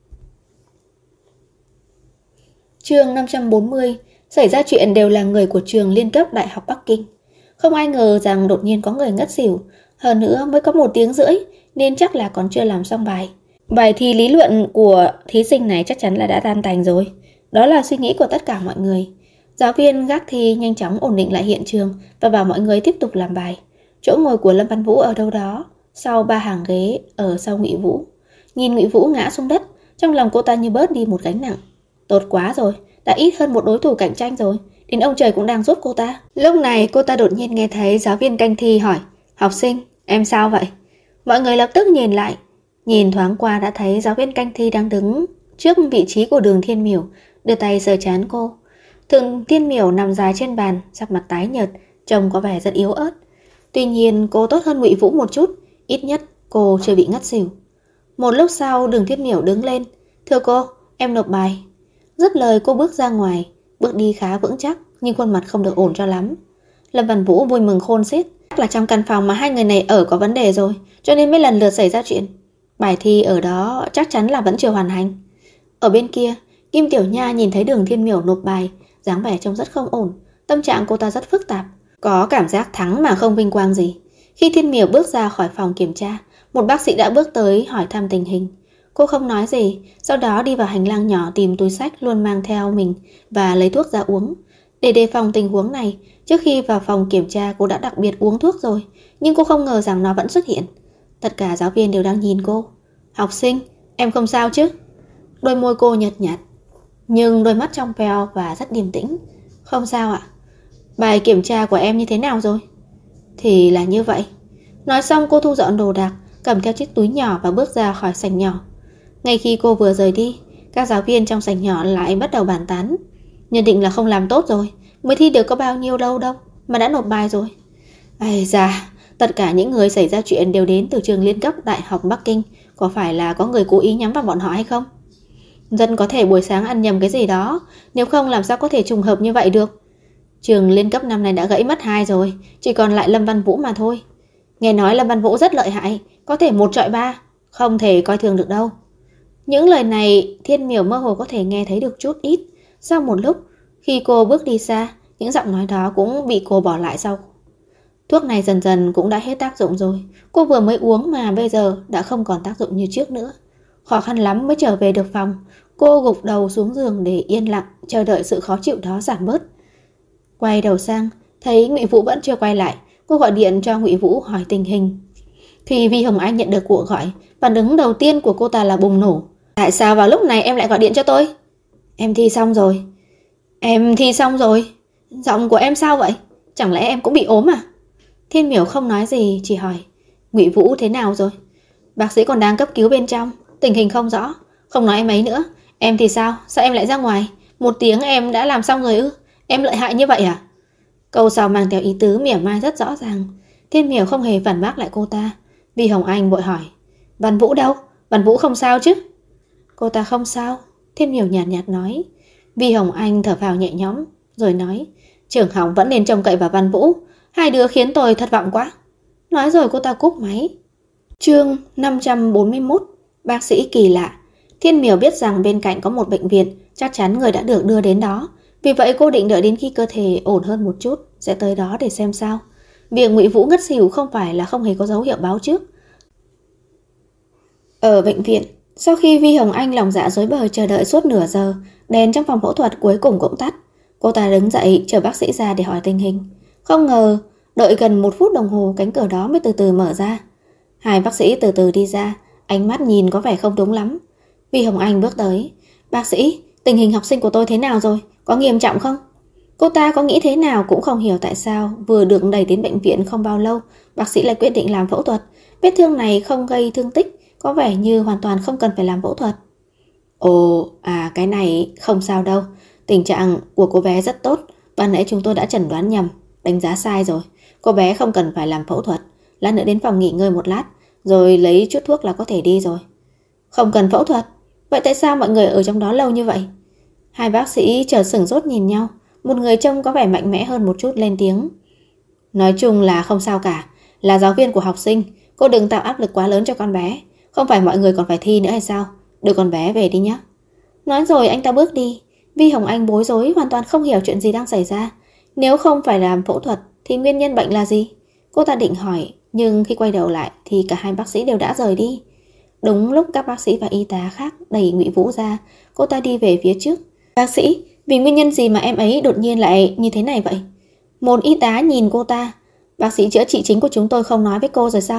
Chương 540, xảy ra chuyện đều là người của trường liên cấp Đại học Bắc Kinh. Không ai ngờ rằng đột nhiên có người ngất xỉu. Hơn nữa mới có 1 tiếng rưỡi, nên chắc là còn chưa làm xong bài. Bài thi lý luận của thí sinh này chắc chắn là đã tan tành rồi. Đó là suy nghĩ của tất cả mọi người. Giáo viên gác thi nhanh chóng ổn định lại hiện trường và bảo mọi người tiếp tục làm bài. Chỗ ngồi của Lâm Văn Vũ ở đâu đó, sau 3 hàng ghế ở sau Ngụy Vũ. Nhìn Ngụy Vũ ngã xuống đất, trong lòng cô ta như bớt đi một gánh nặng. Tốt quá rồi, đã ít hơn một đối thủ cạnh tranh rồi. Đến ông trời cũng đang giúp cô ta. Lúc này cô ta đột nhiên nghe thấy giáo viên canh thi hỏi: Học sinh, em sao vậy? Mọi người lập tức nhìn lại. Nhìn thoáng qua đã thấy giáo viên canh thi đang đứng trước vị trí của Đường Thiên Miểu, đưa tay sờ trán cô. Đường Thiên Miểu nằm dài trên bàn, sắc mặt tái nhợt, trông có vẻ rất yếu ớt. Tuy nhiên cô tốt hơn Ngụy Vũ một chút, ít nhất cô chưa bị ngất xỉu. Một lúc sau Đường Thiên Miểu đứng lên. Thưa cô, em nộp bài. Dứt lời cô bước ra ngoài, bước đi khá vững chắc nhưng khuôn mặt không được ổn cho lắm. Lâm Văn Vũ vui mừng khôn xiết. Chắc là trong căn phòng mà hai người này ở có vấn đề rồi, cho nên mới lần lượt xảy ra chuyện. Bài thi ở đó chắc chắn là vẫn chưa hoàn thành. Ở bên kia, Kim Tiểu Nha nhìn thấy Đường Thiên Miểu nộp bài, dáng vẻ trông rất không ổn. Tâm trạng cô ta rất phức tạp, có cảm giác thắng mà không vinh quang gì. Khi Thiên Miểu bước ra khỏi phòng kiểm tra, một bác sĩ đã bước tới hỏi thăm tình hình. Cô không nói gì, sau đó đi vào hành lang nhỏ tìm túi xách luôn mang theo mình và lấy thuốc ra uống. Để đề phòng tình huống này, trước khi vào phòng kiểm tra cô đã đặc biệt uống thuốc rồi, nhưng cô không ngờ rằng nó vẫn xuất hiện. Tất cả giáo viên đều đang nhìn cô. Học sinh, em không sao chứ? Đôi môi cô nhợt nhạt, nhưng đôi mắt trong veo và rất điềm tĩnh. Không sao ạ. Bài kiểm tra của em như thế nào rồi? Thì là như vậy. Nói xong cô thu dọn đồ đạc, cầm theo chiếc túi nhỏ và bước ra khỏi sảnh nhỏ. Ngay khi cô vừa rời đi, các giáo viên trong sảnh nhỏ lại bắt đầu bàn tán. Nhận định là không làm tốt rồi, mới thi được có bao nhiêu đâu mà đã nộp bài rồi. Ây da, tất cả những người xảy ra chuyện đều đến từ trường liên cấp Đại học Bắc Kinh. Có phải là có người cố ý nhắm vào bọn họ hay không? Dân có thể buổi sáng ăn nhầm cái gì đó, nếu không làm sao có thể trùng hợp như vậy được. Trường liên cấp năm này đã gãy mất 2 rồi, chỉ còn lại Lâm Văn Vũ mà thôi. Nghe nói Lâm Văn Vũ rất lợi hại, có thể 1 chọi 3, không thể coi thường được đâu. Những lời này Thiên Miểu mơ hồ có thể nghe thấy được chút ít. Sau một lúc, khi cô bước đi xa, những giọng nói đó cũng bị cô bỏ lại sau. Thuốc này dần dần cũng đã hết tác dụng rồi. Cô vừa mới uống mà bây giờ đã không còn tác dụng như trước nữa. Khó khăn lắm mới trở về được phòng. Cô gục đầu xuống giường để yên lặng chờ đợi sự khó chịu đó giảm bớt. Quay đầu sang, thấy Ngụy Vũ vẫn chưa quay lại. Cô gọi điện cho Ngụy Vũ hỏi tình hình. Khi Vi Hồng Anh nhận được cuộc gọi, phản ứng đầu tiên của cô ta là bùng nổ. Tại sao vào lúc này em lại gọi điện cho tôi? Em thi xong rồi. Em thi xong rồi? Giọng của em sao vậy? Chẳng lẽ em cũng bị ốm à? Thiên Miểu không nói gì, chỉ hỏi Ngụy Vũ thế nào rồi? Bác sĩ còn đang cấp cứu bên trong, tình hình không rõ. Không nói em ấy nữa. Em thì sao? Sao em lại ra ngoài? 1 tiếng em đã làm xong rồi ư? Em lợi hại như vậy à? Câu sau mang theo ý tứ mỉa mai rất rõ ràng. Thiên Miểu không hề phản bác lại cô ta. Vi Hồng Anh vội hỏi Văn Vũ đâu? Văn Vũ không sao chứ? Cô ta không sao. Thiên Miểu nhạt nhạt nói. Vi Hồng Anh thở phào nhẹ nhõm rồi nói trường học vẫn nên trông cậy vào Văn Vũ. Hai đứa khiến tôi thất vọng quá. Nói rồi cô ta cúp máy. Chương 541, bác sĩ kỳ lạ. Thiên Miểu biết rằng bên cạnh có một bệnh viện, chắc chắn người đã được đưa đến đó. Vì vậy cô định đợi đến khi cơ thể ổn hơn một chút, sẽ tới đó để xem sao. Việc Ngụy Vũ ngất xỉu không phải là không hề có dấu hiệu báo trước. Ở bệnh viện, sau khi Vi Hồng Anh lòng dạ rối bời chờ đợi suốt nửa giờ, đèn trong phòng phẫu thuật cuối cùng cũng tắt. Cô ta đứng dậy chờ bác sĩ ra để hỏi tình hình. Không ngờ, đợi gần 1 phút đồng hồ cánh cửa đó mới từ từ mở ra. Hai bác sĩ từ từ đi ra, ánh mắt nhìn có vẻ không đúng lắm. Vi Hồng Anh bước tới. Bác sĩ, tình hình học sinh của tôi thế nào rồi? Có nghiêm trọng không? Cô ta có nghĩ thế nào cũng không hiểu tại sao vừa được đẩy đến bệnh viện không bao lâu, bác sĩ lại quyết định làm phẫu thuật. Vết thương này không gây thương tích, có vẻ như hoàn toàn không cần phải làm phẫu thuật. Ồ, cái này không sao đâu. Tình trạng của cô bé rất tốt. Ban nãy chúng tôi đã chẩn đoán nhầm, đánh giá sai rồi. Cô bé không cần phải làm phẫu thuật. Lát nữa đến phòng nghỉ ngơi một lát, rồi lấy chút thuốc là có thể đi rồi. Không cần phẫu thuật? Vậy tại sao mọi người ở trong đó lâu như vậy? Hai bác sĩ chợt sửng sốt nhìn nhau. Một người trông có vẻ mạnh mẽ hơn một chút lên tiếng. Nói chung là không sao cả. Là giáo viên của học sinh, cô đừng tạo áp lực quá lớn cho con bé. Không phải mọi người còn phải thi nữa hay sao? Đưa con bé về đi nhé. Nói rồi anh ta bước đi. Vi Hồng Anh bối rối, hoàn toàn không hiểu chuyện gì đang xảy ra. Nếu không phải làm phẫu thuật thì nguyên nhân bệnh là gì? Cô ta định hỏi, nhưng khi quay đầu lại thì cả hai bác sĩ đều đã rời đi. Đúng lúc các bác sĩ và y tá khác đẩy Ngụy Vũ ra, cô ta đi về phía trước. Bác sĩ, vì nguyên nhân gì mà em ấy đột nhiên lại như thế này vậy? Một y tá nhìn cô ta. Bác sĩ chữa trị chính của chúng tôi không nói với cô rồi sao?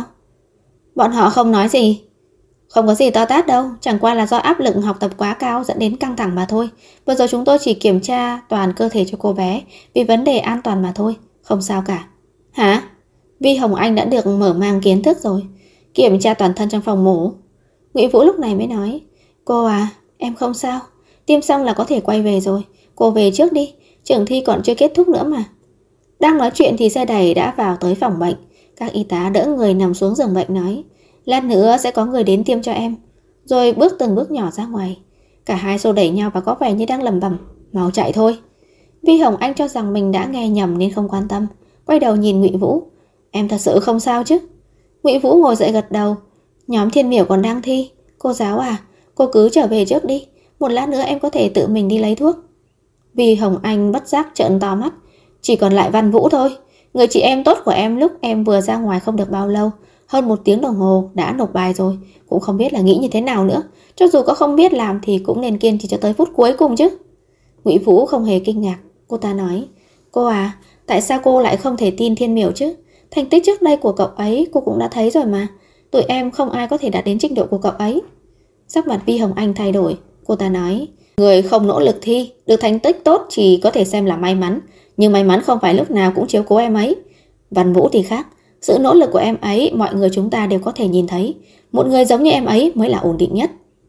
Bọn họ không nói gì. Không có gì to tát đâu, chẳng qua là do áp lực học tập quá cao dẫn đến căng thẳng mà thôi. Vừa rồi chúng tôi chỉ kiểm tra toàn cơ thể cho cô bé vì vấn đề an toàn mà thôi, không sao cả. Hả? Vi Hồng Anh đã được mở mang kiến thức rồi. Kiểm tra toàn thân trong phòng mổ. Ngụy Vũ lúc này mới nói, cô à, em không sao. Tiêm xong là có thể quay về rồi. Cô về trước đi, trường thi còn chưa kết thúc nữa mà. Đang nói chuyện thì xe đẩy đã vào tới phòng bệnh. Các y tá đỡ người nằm xuống giường bệnh nói, lát nữa sẽ có người đến tiêm cho em. Rồi bước từng bước nhỏ ra ngoài. Cả hai xô đẩy nhau và có vẻ như đang lẩm bẩm, mau chạy thôi. Vi Hồng Anh cho rằng mình đã nghe nhầm nên không quan tâm, quay đầu nhìn Ngụy Vũ. Em thật sự không sao chứ? Ngụy Vũ ngồi dậy gật đầu. Nhóm Thiên Miểu còn đang thi. Cô giáo à, cô cứ trở về trước đi. Một lát nữa em có thể tự mình đi lấy thuốc. Vi Hồng Anh bất giác trợn to mắt. Chỉ còn lại Văn Vũ thôi. Người chị em tốt của em lúc em vừa ra ngoài không được bao lâu, hơn 1 tiếng đồng hồ đã nộp bài rồi. Cũng không biết là nghĩ như thế nào nữa. Cho dù có không biết làm thì cũng nên kiên trì cho tới phút cuối cùng chứ. Ngụy Vũ không hề kinh ngạc. Cô ta nói, cô à, tại sao cô lại không thể tin Thiên Miểu chứ? Thành tích trước đây của cậu ấy cô cũng đã thấy rồi mà. Tụi em không ai có thể đạt đến trình độ của cậu ấy. Sắc mặt Vi Hồng Anh thay đổi. Cô ta nói, người không nỗ lực thi, được thành tích tốt chỉ có thể xem là may mắn. Nhưng may mắn không phải lúc nào cũng chiếu cố em ấy. Văn Vũ thì khác. Sự nỗ lực của em ấy mọi người chúng ta đều có thể nhìn thấy. Một người giống như em ấy mới là ổn định nhất.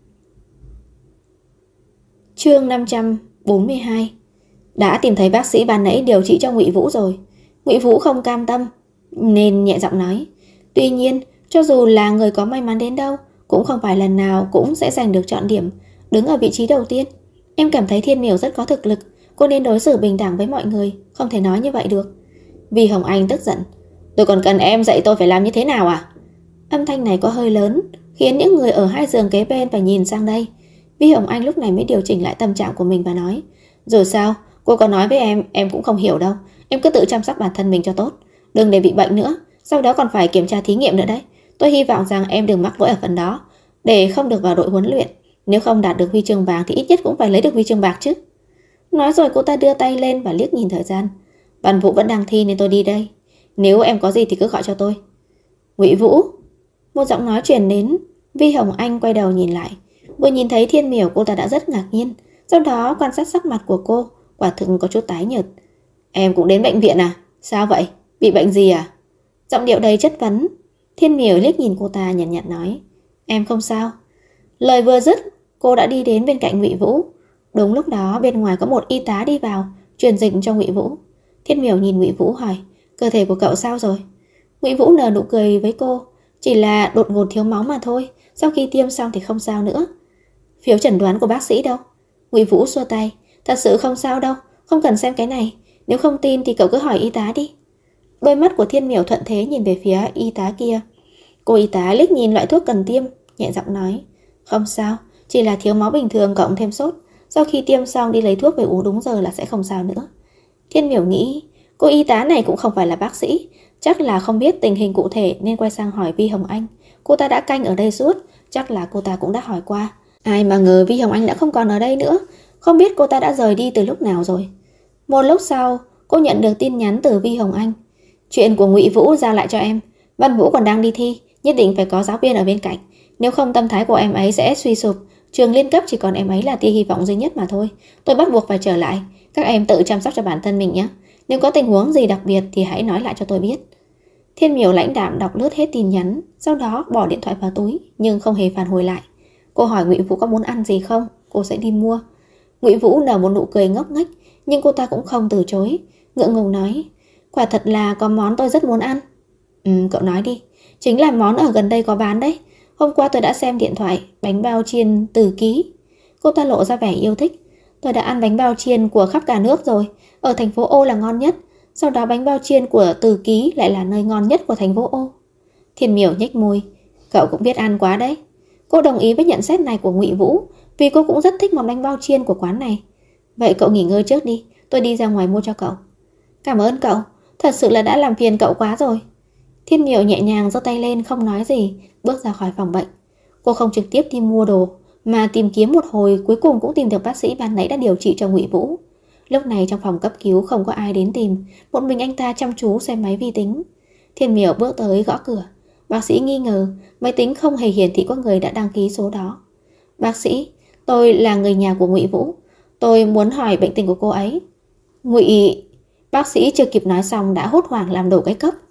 Chương 542. Đã tìm thấy bác sĩ ban nãy điều trị cho Ngụy Vũ rồi. Ngụy Vũ không cam tâm nên nhẹ giọng nói, tuy nhiên cho dù là người có may mắn đến đâu cũng không phải lần nào cũng sẽ giành được trọn điểm, đứng ở vị trí đầu tiên. Em cảm thấy Thiên Miểu rất có thực lực, cô nên đối xử bình đẳng với mọi người, không thể nói như vậy được. Vi Hồng Anh tức giận, tôi còn cần em dạy tôi phải làm như thế nào à? Âm thanh này có hơi lớn, khiến những người ở hai giường kế bên phải nhìn sang đây. Vi Hồng Anh lúc này mới điều chỉnh lại tâm trạng của mình và nói, rồi sao, cô có nói với em cũng không hiểu đâu. Em cứ tự chăm sóc bản thân mình cho tốt, đừng để bị bệnh nữa, sau đó còn phải kiểm tra thí nghiệm nữa đấy. Tôi hy vọng rằng em đừng mắc lỗi ở phần đó, để không được vào đội huấn luyện. Nếu không đạt được huy chương vàng thì ít nhất cũng phải lấy được huy chương bạc chứ. Nói rồi cô ta đưa tay lên và liếc nhìn thời gian. Văn Vũ vẫn đang thi nên tôi đi đây. Nếu em có gì thì cứ gọi cho tôi. Ngụy Vũ. Một giọng nói truyền đến. Vi Hồng Anh quay đầu nhìn lại. Vừa nhìn thấy Thiên Miểu cô ta đã rất ngạc nhiên. Sau đó quan sát sắc mặt của cô, quả thực có chút tái nhợt. Em cũng đến bệnh viện à? Sao vậy? Bị bệnh gì à? Giọng điệu đầy chất vấn. Thiên Miểu liếc nhìn cô ta nhàn nhạt nói, em không sao. Lời vừa dứt, cô đã đi đến bên cạnh Ngụy Vũ. Đúng lúc đó bên ngoài có một y tá đi vào, truyền dịch cho Ngụy Vũ. Thiên Miểu nhìn Ngụy Vũ hỏi, cơ thể của cậu sao rồi? Ngụy Vũ nở nụ cười với cô, chỉ là đột ngột thiếu máu mà thôi, sau khi tiêm xong thì không sao nữa. Phiếu chẩn đoán của bác sĩ đâu? Ngụy Vũ xua tay, thật sự không sao đâu, không cần xem cái này. Nếu không tin thì cậu cứ hỏi y tá đi. Đôi mắt của Thiên Miểu thuận thế nhìn về phía y tá kia. Cô y tá liếc nhìn loại thuốc cần tiêm, nhẹ giọng nói, không sao, chỉ là thiếu máu bình thường cộng thêm sốt. Sau khi tiêm xong đi lấy thuốc về uống đúng giờ là sẽ không sao nữa. Thiên Miểu nghĩ, cô y tá này cũng không phải là bác sĩ, chắc là không biết tình hình cụ thể nên quay sang hỏi Vi Hồng Anh. Cô ta đã canh ở đây suốt, chắc là cô ta cũng đã hỏi qua. Ai mà ngờ Vi Hồng Anh đã không còn ở đây nữa, không biết cô ta đã rời đi từ lúc nào rồi. Một lúc sau, cô nhận được tin nhắn từ Vi Hồng Anh. Chuyện của Ngụy Vũ giao lại cho em. Văn Vũ còn đang đi thi, nhất định phải có giáo viên ở bên cạnh. Nếu không tâm thái của em ấy sẽ suy sụp. Trường liên cấp chỉ còn em ấy là tia hy vọng duy nhất mà thôi. Tôi bắt buộc phải trở lại. Các em tự chăm sóc cho bản thân mình nhé. Nếu có tình huống gì đặc biệt thì hãy nói lại cho tôi biết. Thiên Miểu lãnh đạm đọc lướt hết tin nhắn, sau đó bỏ điện thoại vào túi nhưng không hề phản hồi lại. Cô hỏi Ngụy Vũ có muốn ăn gì không, cô sẽ đi mua. Ngụy Vũ nở một nụ cười ngốc nghếch, nhưng cô ta cũng không từ chối, ngượng ngùng nói, quả thật là có món tôi rất muốn ăn. Cậu nói đi, chính là món ở gần đây có bán đấy. Hôm qua tôi đã xem điện thoại, bánh bao chiên Từ Ký. Cô ta lộ ra vẻ yêu thích. Tôi đã ăn bánh bao chiên của khắp cả nước rồi, ở thành phố O là ngon nhất. Sau đó bánh bao chiên của Từ Ký lại là nơi ngon nhất của thành phố O. Thiên Miểu nhếch môi, cậu cũng biết ăn quá đấy. Cô đồng ý với nhận xét này của Ngụy Vũ, vì cô cũng rất thích món bánh bao chiên của quán này. Vậy cậu nghỉ ngơi trước đi, tôi đi ra ngoài mua cho cậu. Cảm ơn cậu, thật sự là đã làm phiền cậu quá rồi. Thiên Miểu nhẹ nhàng giơ tay lên không nói gì, bước ra khỏi phòng bệnh. Cô không trực tiếp đi mua đồ, mà tìm kiếm một hồi cuối cùng cũng tìm được bác sĩ ban nãy đã điều trị cho Ngụy Vũ. Lúc này trong phòng cấp cứu không có ai đến tìm, một mình anh ta chăm chú xem máy vi tính. Thiên Miểu bước tới gõ cửa. Bác sĩ nghi ngờ, máy tính không hề hiển thị có người đã đăng ký số đó. Bác sĩ, tôi là người nhà của Ngụy Vũ, tôi muốn hỏi bệnh tình của cô ấy. Ngụy... Bác sĩ chưa kịp nói xong đã hốt hoảng làm đổ cái cốc.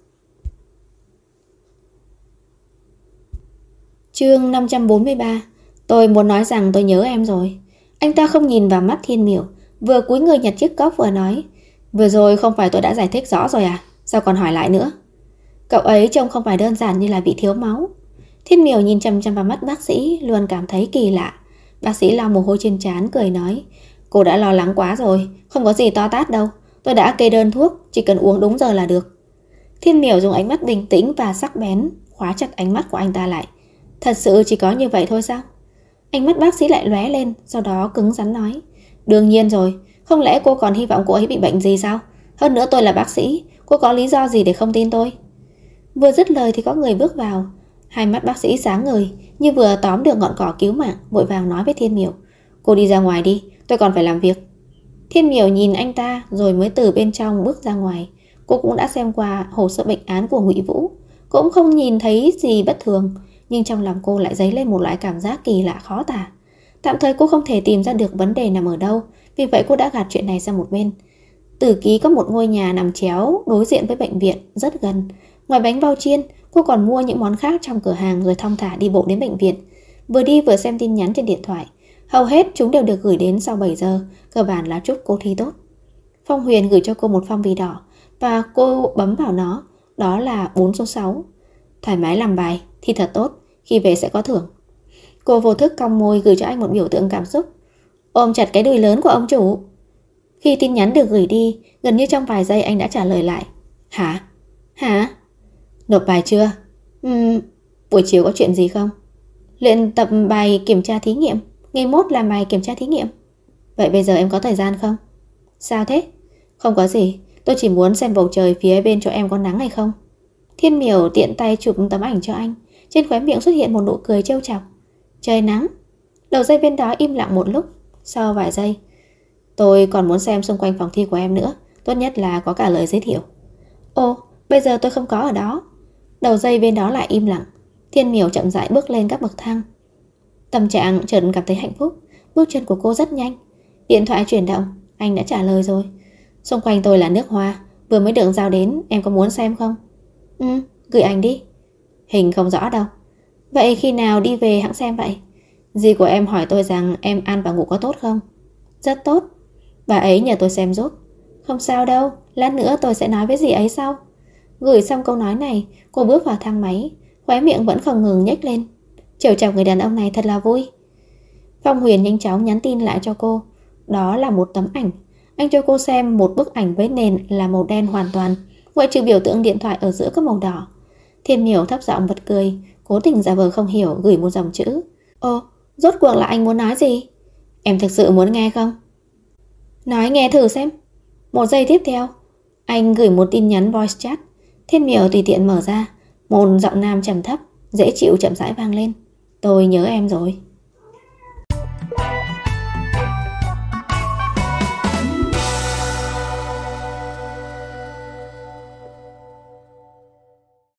Chương 543. Tôi muốn nói rằng tôi nhớ em rồi. Anh ta không nhìn vào mắt Thiên Miểu, vừa cúi người nhặt chiếc cốc vừa nói, vừa rồi không phải tôi đã giải thích rõ rồi à, sao còn hỏi lại nữa? Cậu ấy trông không phải đơn giản như là bị thiếu máu. Thiên Miểu nhìn chằm chằm vào mắt bác sĩ, luôn cảm thấy kỳ lạ. Bác sĩ lau mồ hôi trên trán cười nói, cô đã lo lắng quá rồi, không có gì to tát đâu. Tôi đã kê đơn thuốc, chỉ cần uống đúng giờ là được. Thiên Miểu dùng ánh mắt bình tĩnh và sắc bén khóa chặt ánh mắt của anh ta lại. Thật sự chỉ có như vậy thôi sao? Ánh mắt bác sĩ lại lóe lên, sau đó cứng rắn nói, đương nhiên rồi, không lẽ cô còn hy vọng cô ấy bị bệnh gì sao? Hơn nữa tôi là bác sĩ, cô có lý do gì để không tin tôi? Vừa dứt lời thì có người bước vào. Hai mắt bác sĩ sáng ngời, như vừa tóm được ngọn cỏ cứu mạng, vội vàng nói với Thiên Miểu, cô đi ra ngoài đi, tôi còn phải làm việc. Thiên Miểu nhìn anh ta rồi mới từ bên trong bước ra ngoài. Cô cũng đã xem qua hồ sơ bệnh án của Ngụy Vũ, cũng không nhìn thấy gì bất thường, nhưng trong lòng cô lại dấy lên một loại cảm giác kỳ lạ khó tả. Tạm thời cô không thể tìm ra được vấn đề nằm ở đâu, vì vậy cô đã gạt chuyện này sang một bên. Từ Ký có một ngôi nhà nằm chéo đối diện với bệnh viện, rất gần. Ngoài bánh bao chiên, cô còn mua những món khác trong cửa hàng rồi thong thả đi bộ đến bệnh viện. Vừa đi vừa xem tin nhắn trên điện thoại. Hầu hết chúng đều được gửi đến sau 7 giờ, cơ bản là chúc cô thi tốt. Phong Huyền gửi cho cô một phong bì đỏ và cô bấm vào nó, đó là 4 số 6. Thoải mái làm bài, thi thật tốt, khi về sẽ có thưởng. Cô vô thức cong môi gửi cho anh một biểu tượng cảm xúc. Ôm chặt cái đùi lớn của ông chủ. Khi tin nhắn được gửi đi, gần như trong vài giây anh đã trả lời lại. Hả? Hả? Nộp bài chưa? Buổi chiều có chuyện gì không? Luyện tập bài kiểm tra thí nghiệm. Ngày mốt làm bài kiểm tra thí nghiệm. Vậy bây giờ em có thời gian không? Sao thế? Không có gì, tôi chỉ muốn xem bầu trời phía bên chỗ em có nắng hay không. Thiên Miểu tiện tay chụp tấm ảnh cho anh. Trên khóe miệng xuất hiện một nụ cười trêu chọc. Trời nắng. Đầu dây bên đó im lặng một lúc. Sau vài giây, tôi còn muốn xem xung quanh phòng thi của em nữa. Tốt nhất là có cả lời giới thiệu. Ồ, bây giờ tôi không có ở đó. Đầu dây bên đó lại im lặng. Thiên Miểu chậm rãi bước lên các bậc thang. Tâm trạng chợt cảm thấy hạnh phúc. Bước chân của cô rất nhanh. Điện thoại chuyển động, anh đã trả lời rồi. Xung quanh tôi là nước hoa, vừa mới được giao đến, em có muốn xem không? Gửi ảnh đi. Hình không rõ đâu. Vậy khi nào đi về hẵng xem vậy? Dì của em hỏi tôi rằng em ăn và ngủ có tốt không? Rất tốt. Bà ấy nhờ tôi xem giúp. Không sao đâu, lát nữa tôi sẽ nói với dì ấy sau. Gửi xong câu nói này, cô bước vào thang máy, khóe miệng vẫn không ngừng nhếch lên. Trêu chọc người đàn ông này thật là vui. Phong Huyền nhanh chóng nhắn tin lại cho cô. Đó là một tấm ảnh. Anh cho cô xem một bức ảnh với nền là màu đen hoàn toàn, ngoại trừ biểu tượng điện thoại ở giữa có màu đỏ. Thiên Miểu thấp giọng bật cười, cố tình giả vờ không hiểu, gửi một dòng chữ. Ô, Rốt cuộc là anh muốn nói gì? Em thực sự muốn nghe không? Nói nghe thử xem. Một giây tiếp theo, anh gửi một tin nhắn voice chat. Thiên Miểu tùy tiện mở ra, một giọng nam trầm thấp, dễ chịu chậm rãi vang lên. Tôi nhớ em rồi.